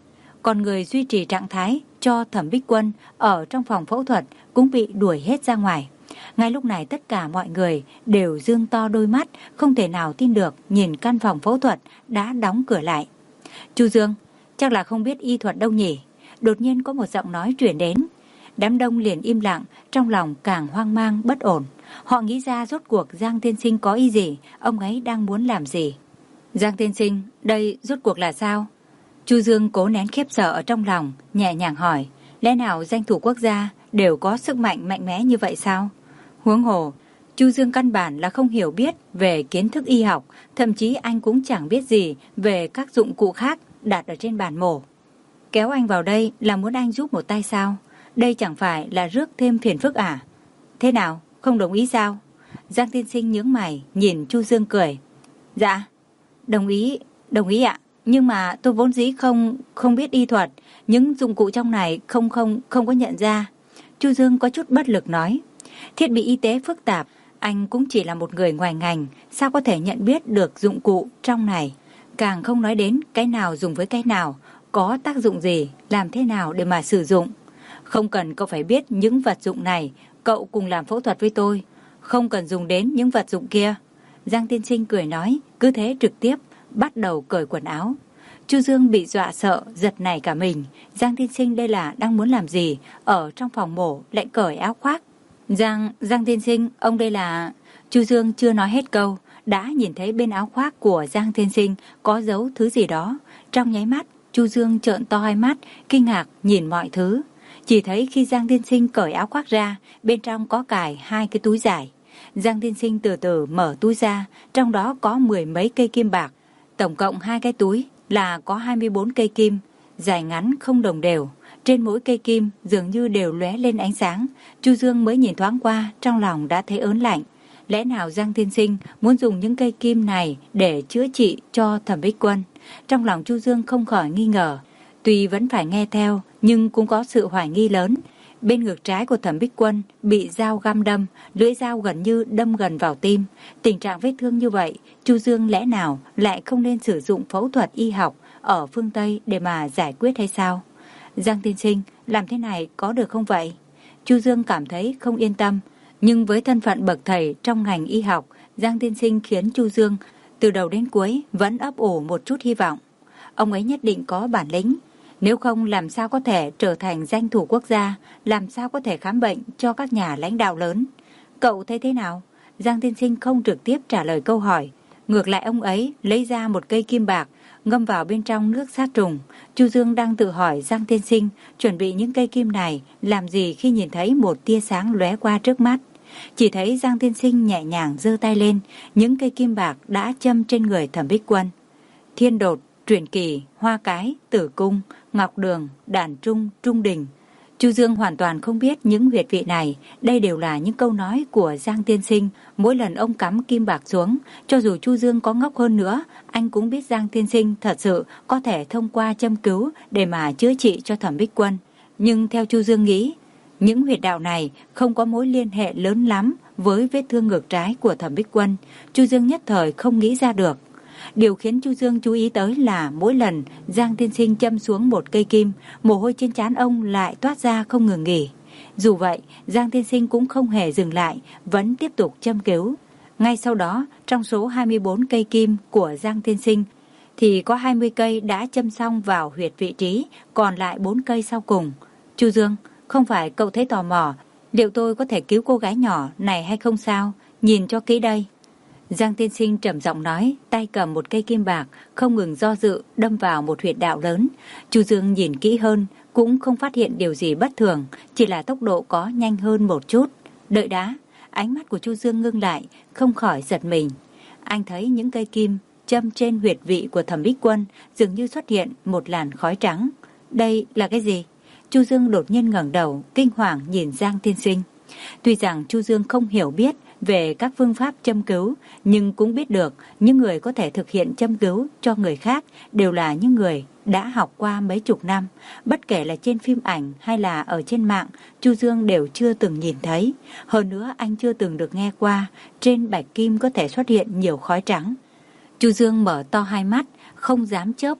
còn người duy trì trạng thái cho Thẩm Bích Quân ở trong phòng phẫu thuật cũng bị đuổi hết ra ngoài. Ngay lúc này tất cả mọi người đều dương to đôi mắt, không thể nào tin được nhìn căn phòng phẫu thuật đã đóng cửa lại. Chu Dương, chắc là không biết y thuật đâu nhỉ? Đột nhiên có một giọng nói truyền đến. Đám đông liền im lặng, trong lòng càng hoang mang bất ổn. Họ nghĩ ra rốt cuộc Giang tiên sinh có ý gì, ông ấy đang muốn làm gì. Giang tiên sinh, đây rốt cuộc là sao? Chu Dương cố nén khiếp sợ ở trong lòng, nhẹ nhàng hỏi, lẽ nào danh thủ quốc gia đều có sức mạnh mạnh mẽ như vậy sao? Huống hồ, Chu Dương căn bản là không hiểu biết về kiến thức y học, thậm chí anh cũng chẳng biết gì về các dụng cụ khác đặt ở trên bàn mổ. Kéo anh vào đây là muốn anh giúp một tay sao? Đây chẳng phải là rước thêm phiền phức à? Thế nào, không đồng ý sao? Giang tiên sinh nhướng mày, nhìn Chu Dương cười. Dạ, đồng ý, đồng ý ạ. Nhưng mà tôi vốn dĩ không không biết y thuật, những dụng cụ trong này không không không có nhận ra. Chu Dương có chút bất lực nói. Thiết bị y tế phức tạp, anh cũng chỉ là một người ngoài ngành, sao có thể nhận biết được dụng cụ trong này? Càng không nói đến cái nào dùng với cái nào, có tác dụng gì, làm thế nào để mà sử dụng. Không cần cậu phải biết những vật dụng này, cậu cùng làm phẫu thuật với tôi. Không cần dùng đến những vật dụng kia. Giang tiên sinh cười nói, cứ thế trực tiếp bắt đầu cởi quần áo. Chu Dương bị dọa sợ, giật nảy cả mình. Giang tiên sinh đây là đang muốn làm gì? Ở trong phòng mổ lại cởi áo khoác. Giang, Giang tiên sinh, ông đây là... Chu Dương chưa nói hết câu, đã nhìn thấy bên áo khoác của Giang tiên sinh có giấu thứ gì đó. Trong nháy mắt, Chu Dương trợn to hai mắt, kinh ngạc nhìn mọi thứ. Chỉ thấy khi Giang tiên sinh cởi áo khoác ra, bên trong có cài hai cái túi dài. Giang tiên sinh từ từ mở túi ra, trong đó có mười mấy cây kim bạc. Tổng cộng hai cái túi là có hai mươi bốn cây kim, dài ngắn không đồng đều. Trên mỗi cây kim dường như đều lóe lên ánh sáng. Chu Dương mới nhìn thoáng qua, trong lòng đã thấy ớn lạnh. Lẽ nào Giang tiên sinh muốn dùng những cây kim này để chữa trị cho Thẩm Bích Quân? Trong lòng Chu Dương không khỏi nghi ngờ. Tuy vẫn phải nghe theo, nhưng cũng có sự hoài nghi lớn. Bên ngực trái của Thẩm Bích Quân bị dao găm đâm, lưỡi dao gần như đâm gần vào tim. Tình trạng vết thương như vậy, Chu Dương lẽ nào lại không nên sử dụng phẫu thuật y học ở phương Tây để mà giải quyết hay sao? Giang tiên sinh, làm thế này có được không vậy? Chu Dương cảm thấy không yên tâm, nhưng với thân phận bậc thầy trong ngành y học, Giang tiên sinh khiến Chu Dương từ đầu đến cuối vẫn ấp ủ một chút hy vọng. Ông ấy nhất định có bản lĩnh. Nếu không làm sao có thể trở thành danh thủ quốc gia, làm sao có thể khám bệnh cho các nhà lãnh đạo lớn. Cậu thấy thế nào? Giang tiên sinh không trực tiếp trả lời câu hỏi. Ngược lại ông ấy lấy ra một cây kim bạc, ngâm vào bên trong nước sát trùng. Chu Dương đang tự hỏi Giang tiên sinh chuẩn bị những cây kim này làm gì khi nhìn thấy một tia sáng lóe qua trước mắt. Chỉ thấy Giang tiên sinh nhẹ nhàng giơ tay lên, những cây kim bạc đã châm trên người Thẩm Bích Quân. Thiên đột, truyền kỳ, hoa cái, tử cung, ngọc đường, đàn trung, trung đình. Chu Dương hoàn toàn không biết những huyệt vị này, đây đều là những câu nói của Giang tiên sinh. Mỗi lần ông cắm kim bạc xuống, cho dù Chu Dương có ngốc hơn nữa, anh cũng biết Giang tiên sinh thật sự có thể thông qua châm cứu để mà chữa trị cho Thẩm Bích Quân. Nhưng theo Chu Dương nghĩ, những huyệt đạo này không có mối liên hệ lớn lắm với vết thương ngực trái của Thẩm Bích Quân. Chu Dương nhất thời không nghĩ ra được. Điều khiến Chu Dương chú ý tới là mỗi lần Giang tiên sinh châm xuống một cây kim, mồ hôi trên trán ông lại toát ra không ngừng nghỉ. Dù vậy, Giang tiên sinh cũng không hề dừng lại, vẫn tiếp tục châm cứu. Ngay sau đó, trong số hai mươi bốn cây kim của Giang tiên sinh, thì có hai mươi cây đã châm xong vào huyệt vị trí, còn lại bốn cây sau cùng. Chu Dương, không phải cậu thấy tò mò, liệu tôi có thể cứu cô gái nhỏ này hay không sao? Nhìn cho kỹ đây. Giang tiên sinh trầm giọng nói, tay cầm một cây kim bạc, không ngừng do dự, đâm vào một huyệt đạo lớn. Chu Dương nhìn kỹ hơn, cũng không phát hiện điều gì bất thường, chỉ là tốc độ có nhanh hơn một chút. Đợi đã, ánh mắt của Chu Dương ngưng lại, không khỏi giật mình. Anh thấy những cây kim châm trên huyệt vị của Thẩm Bích Quân dường như xuất hiện một làn khói trắng. Đây là cái gì? Chu Dương đột nhiên ngẩng đầu, kinh hoàng nhìn Giang tiên sinh. Tuy rằng Chu Dương không hiểu biết về các phương pháp châm cứu, nhưng cũng biết được những người có thể thực hiện châm cứu cho người khác đều là những người đã học qua mấy chục năm. Bất kể là trên phim ảnh hay là ở trên mạng, Chu Dương đều chưa từng nhìn thấy. Hơn nữa anh chưa từng được nghe qua trên bạch kim có thể xuất hiện nhiều khói trắng. Chu Dương mở to hai mắt, không dám chớp,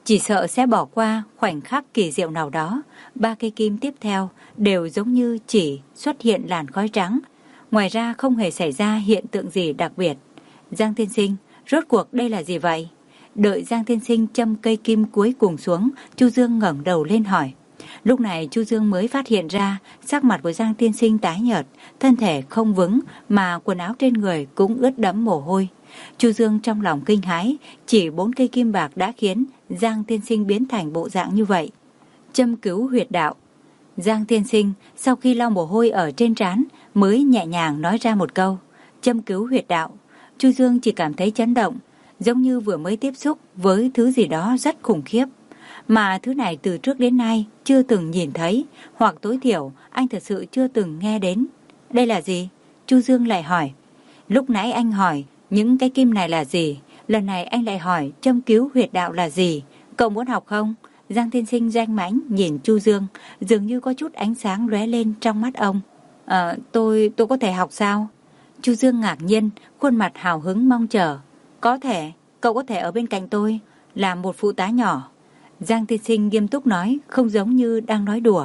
chỉ sợ sẽ bỏ qua khoảnh khắc kỳ diệu nào đó. Ba cây kim tiếp theo đều giống như chỉ xuất hiện làn khói trắng. Ngoài ra không hề xảy ra hiện tượng gì đặc biệt. Giang tiên sinh, rốt cuộc đây là gì vậy? Đợi Giang tiên sinh châm cây kim cuối cùng xuống, Chu Dương ngẩng đầu lên hỏi. Lúc này Chu Dương mới phát hiện ra sắc mặt của Giang tiên sinh tái nhợt, thân thể không vững mà quần áo trên người cũng ướt đẫm mồ hôi. Chu Dương trong lòng kinh hãi, chỉ bốn cây kim bạc đã khiến Giang tiên sinh biến thành bộ dạng như vậy. Châm cứu huyệt đạo. Giang tiên sinh sau khi lau mồ hôi ở trên trán mới nhẹ nhàng nói ra một câu, châm cứu huyệt đạo. Chu Dương chỉ cảm thấy chấn động, giống như vừa mới tiếp xúc với thứ gì đó rất khủng khiếp. Mà thứ này từ trước đến nay chưa từng nhìn thấy, hoặc tối thiểu anh thật sự chưa từng nghe đến. Đây là gì? Chu Dương lại hỏi. Lúc nãy anh hỏi những cái kim này là gì, lần này anh lại hỏi châm cứu huyệt đạo là gì. Cậu muốn học không? Giang tiên sinh danh mãnh nhìn Chu Dương, dường như có chút ánh sáng lóe lên trong mắt ông. Ờ, tôi, tôi có thể học sao? Chu Dương ngạc nhiên, khuôn mặt hào hứng mong chờ. Có thể, cậu có thể ở bên cạnh tôi, làm một phụ tá nhỏ. Giang tiên sinh nghiêm túc nói, không giống như đang nói đùa.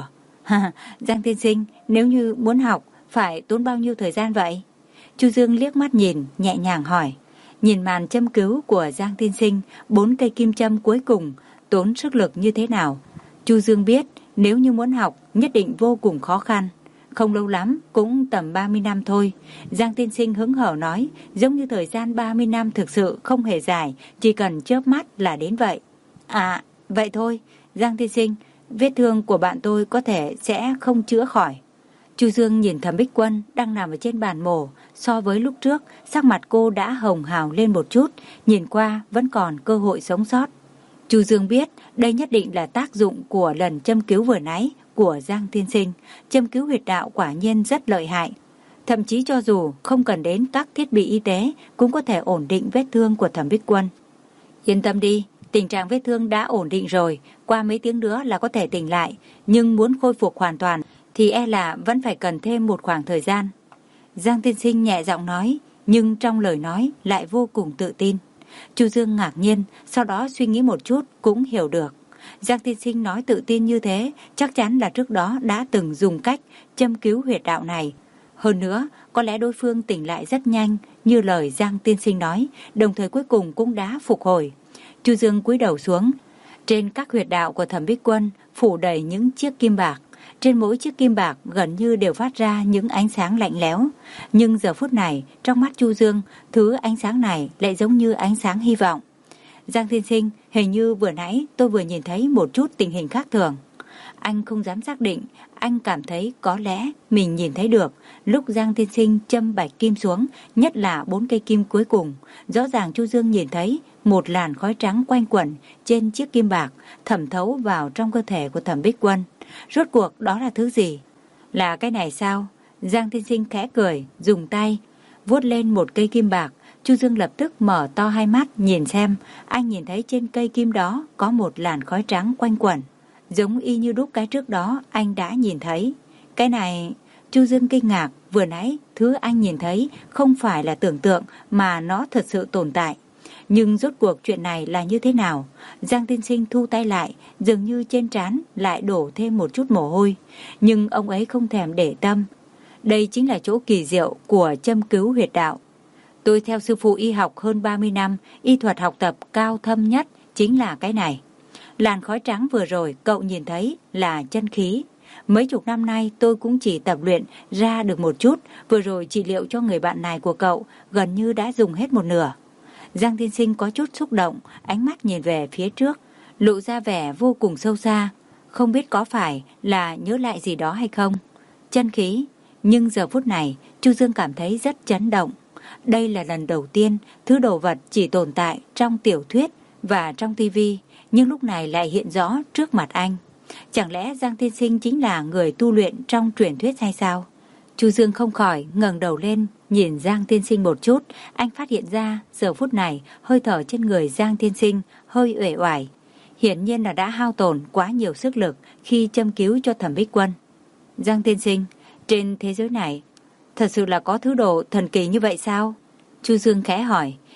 Giang tiên sinh, nếu như muốn học, phải tốn bao nhiêu thời gian vậy? Chu Dương liếc mắt nhìn, nhẹ nhàng hỏi. Nhìn màn châm cứu của Giang tiên sinh, bốn cây kim châm cuối cùng tốn sức lực như thế nào. Chu Dương biết nếu như muốn học nhất định vô cùng khó khăn. Không lâu lắm, cũng tầm ba mươi năm thôi. Giang tiên sinh hứng hở nói, giống như thời gian ba mươi năm thực sự không hề dài, chỉ cần chớp mắt là đến vậy. À, vậy thôi, Giang tiên sinh, vết thương của bạn tôi có thể sẽ không chữa khỏi. Chu Dương nhìn Thẩm Bích Quân đang nằm ở trên bàn mổ, so với lúc trước, sắc mặt cô đã hồng hào lên một chút, nhìn qua vẫn còn cơ hội sống sót. Chu Dương biết đây nhất định là tác dụng của lần châm cứu vừa nãy của Giang tiên sinh. Châm cứu huyệt đạo quả nhiên rất lợi hại. Thậm chí cho dù không cần đến các thiết bị y tế cũng có thể ổn định vết thương của Thẩm Bích Quân. Yên tâm đi, tình trạng vết thương đã ổn định rồi, qua mấy tiếng nữa là có thể tỉnh lại, nhưng muốn khôi phục hoàn toàn thì e là vẫn phải cần thêm một khoảng thời gian. Giang tiên sinh nhẹ giọng nói, nhưng trong lời nói lại vô cùng tự tin. Chu Dương ngạc nhiên, sau đó suy nghĩ một chút cũng hiểu được. Giang tiên sinh nói tự tin như thế, chắc chắn là trước đó đã từng dùng cách châm cứu huyệt đạo này. Hơn nữa, có lẽ đối phương tỉnh lại rất nhanh, như lời Giang tiên sinh nói, đồng thời cuối cùng cũng đã phục hồi. Chu Dương cúi đầu xuống, trên các huyệt đạo của Thẩm Bích Quân phủ đầy những chiếc kim bạc. Trên mỗi chiếc kim bạc gần như đều phát ra những ánh sáng lạnh lẽo. Nhưng giờ phút này, trong mắt Chu Dương, thứ ánh sáng này lại giống như ánh sáng hy vọng. Giang tiên sinh, hình như vừa nãy tôi vừa nhìn thấy một chút tình hình khác thường. Anh không dám xác định, anh cảm thấy có lẽ mình nhìn thấy được. Lúc Giang tiên sinh châm bạch kim xuống, nhất là bốn cây kim cuối cùng, rõ ràng Chu Dương nhìn thấy một làn khói trắng quanh quẩn trên chiếc kim bạc, thẩm thấu vào trong cơ thể của Thẩm Bích Quân. Rốt cuộc đó là thứ gì? Là cái này sao? Giang tiên sinh khẽ cười, dùng tay vuốt lên một cây kim bạc. Chu Dương lập tức mở to hai mắt nhìn xem. Anh nhìn thấy trên cây kim đó có một làn khói trắng quanh quẩn, giống y như đúc cái trước đó anh đã nhìn thấy. Cái này... Chu Dương kinh ngạc, vừa nãy thứ anh nhìn thấy không phải là tưởng tượng mà nó thật sự tồn tại. Nhưng rốt cuộc chuyện này là như thế nào? Giang tiên sinh thu tay lại, dường như trên trán lại đổ thêm một chút mồ hôi. Nhưng ông ấy không thèm để tâm. Đây chính là chỗ kỳ diệu của châm cứu huyệt đạo. Tôi theo sư phụ y học hơn ba mươi năm, y thuật học tập cao thâm nhất chính là cái này. Làn khói trắng vừa rồi cậu nhìn thấy là chân khí. Mấy chục năm nay tôi cũng chỉ tập luyện ra được một chút, vừa rồi trị liệu cho người bạn này của cậu gần như đã dùng hết một nửa. Giang tiên sinh có chút xúc động, ánh mắt nhìn về phía trước, lộ ra vẻ vô cùng sâu xa. Không biết có phải là nhớ lại gì đó hay không? Chân khí. Nhưng giờ phút này, Chu Dương cảm thấy rất chấn động. Đây là lần đầu tiên thứ đồ vật chỉ tồn tại trong tiểu thuyết và trong tivi, nhưng lúc này lại hiện rõ trước mặt anh. Chẳng lẽ Giang tiên sinh chính là người tu luyện trong truyền thuyết hay sao? Chu Dương không khỏi ngẩng đầu lên, nhìn Giang tiên sinh một chút. Anh phát hiện ra giờ phút này hơi thở trên người Giang tiên sinh hơi uể oải, hiển nhiên là đã hao tổn quá nhiều sức lực khi châm cứu cho Thẩm Bích Quân. Giang tiên sinh, trên thế giới này thật sự là có thứ đồ thần kỳ như vậy sao? Chu Dương khẽ hỏi.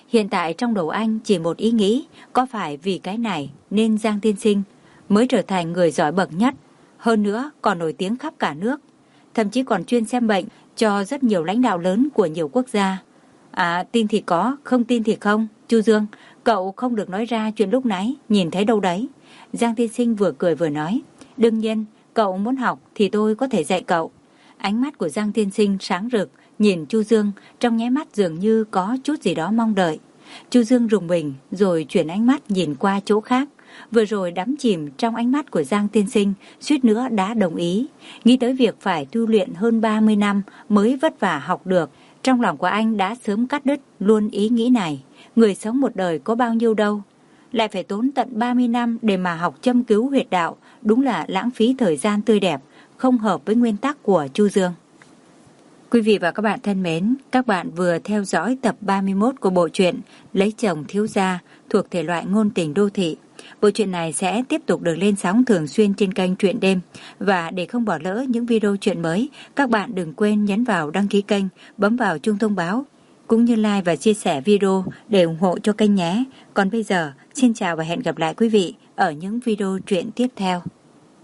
Hiện tại trong đầu anh chỉ một ý nghĩ, có phải vì cái này nên Giang tiên sinh mới trở thành người giỏi bậc nhất, hơn nữa còn nổi tiếng khắp cả nước, thậm chí còn chuyên xem bệnh cho rất nhiều lãnh đạo lớn của nhiều quốc gia. À, tin thì có, không tin thì không. Chu Dương, cậu không được nói ra chuyện lúc nãy nhìn thấy đâu đấy. Giang tiên sinh vừa cười vừa nói, đương nhiên, cậu muốn học thì tôi có thể dạy cậu. Ánh mắt của Giang tiên sinh sáng rực, nhìn Chu Dương, trong nháy mắt dường như có chút gì đó mong đợi. Chu Dương rùng mình, rồi chuyển ánh mắt nhìn qua chỗ khác. Vừa rồi đắm chìm trong ánh mắt của Giang tiên sinh, suýt nữa đã đồng ý. Nghĩ tới việc phải tu luyện hơn ba mươi năm mới vất vả học được, trong lòng của anh đã sớm cắt đứt luôn ý nghĩ này. Người sống một đời có bao nhiêu đâu, lại phải tốn tận ba mươi năm để mà học châm cứu huyệt đạo, đúng là lãng phí thời gian tươi đẹp, không hợp với nguyên tắc của Chu Dương. Quý vị và các bạn thân mến, các bạn vừa theo dõi tập ba mươi mốt của bộ truyện Lấy chồng thiếu gia thuộc thể loại ngôn tình đô thị. Bộ truyện này sẽ tiếp tục được lên sóng thường xuyên trên kênh Truyện Đêm. Và để không bỏ lỡ những video truyện mới, các bạn đừng quên nhấn vào đăng ký kênh, bấm vào chuông thông báo, cũng như like và chia sẻ video để ủng hộ cho kênh nhé. Còn bây giờ, xin chào và hẹn gặp lại quý vị ở những video truyện tiếp theo.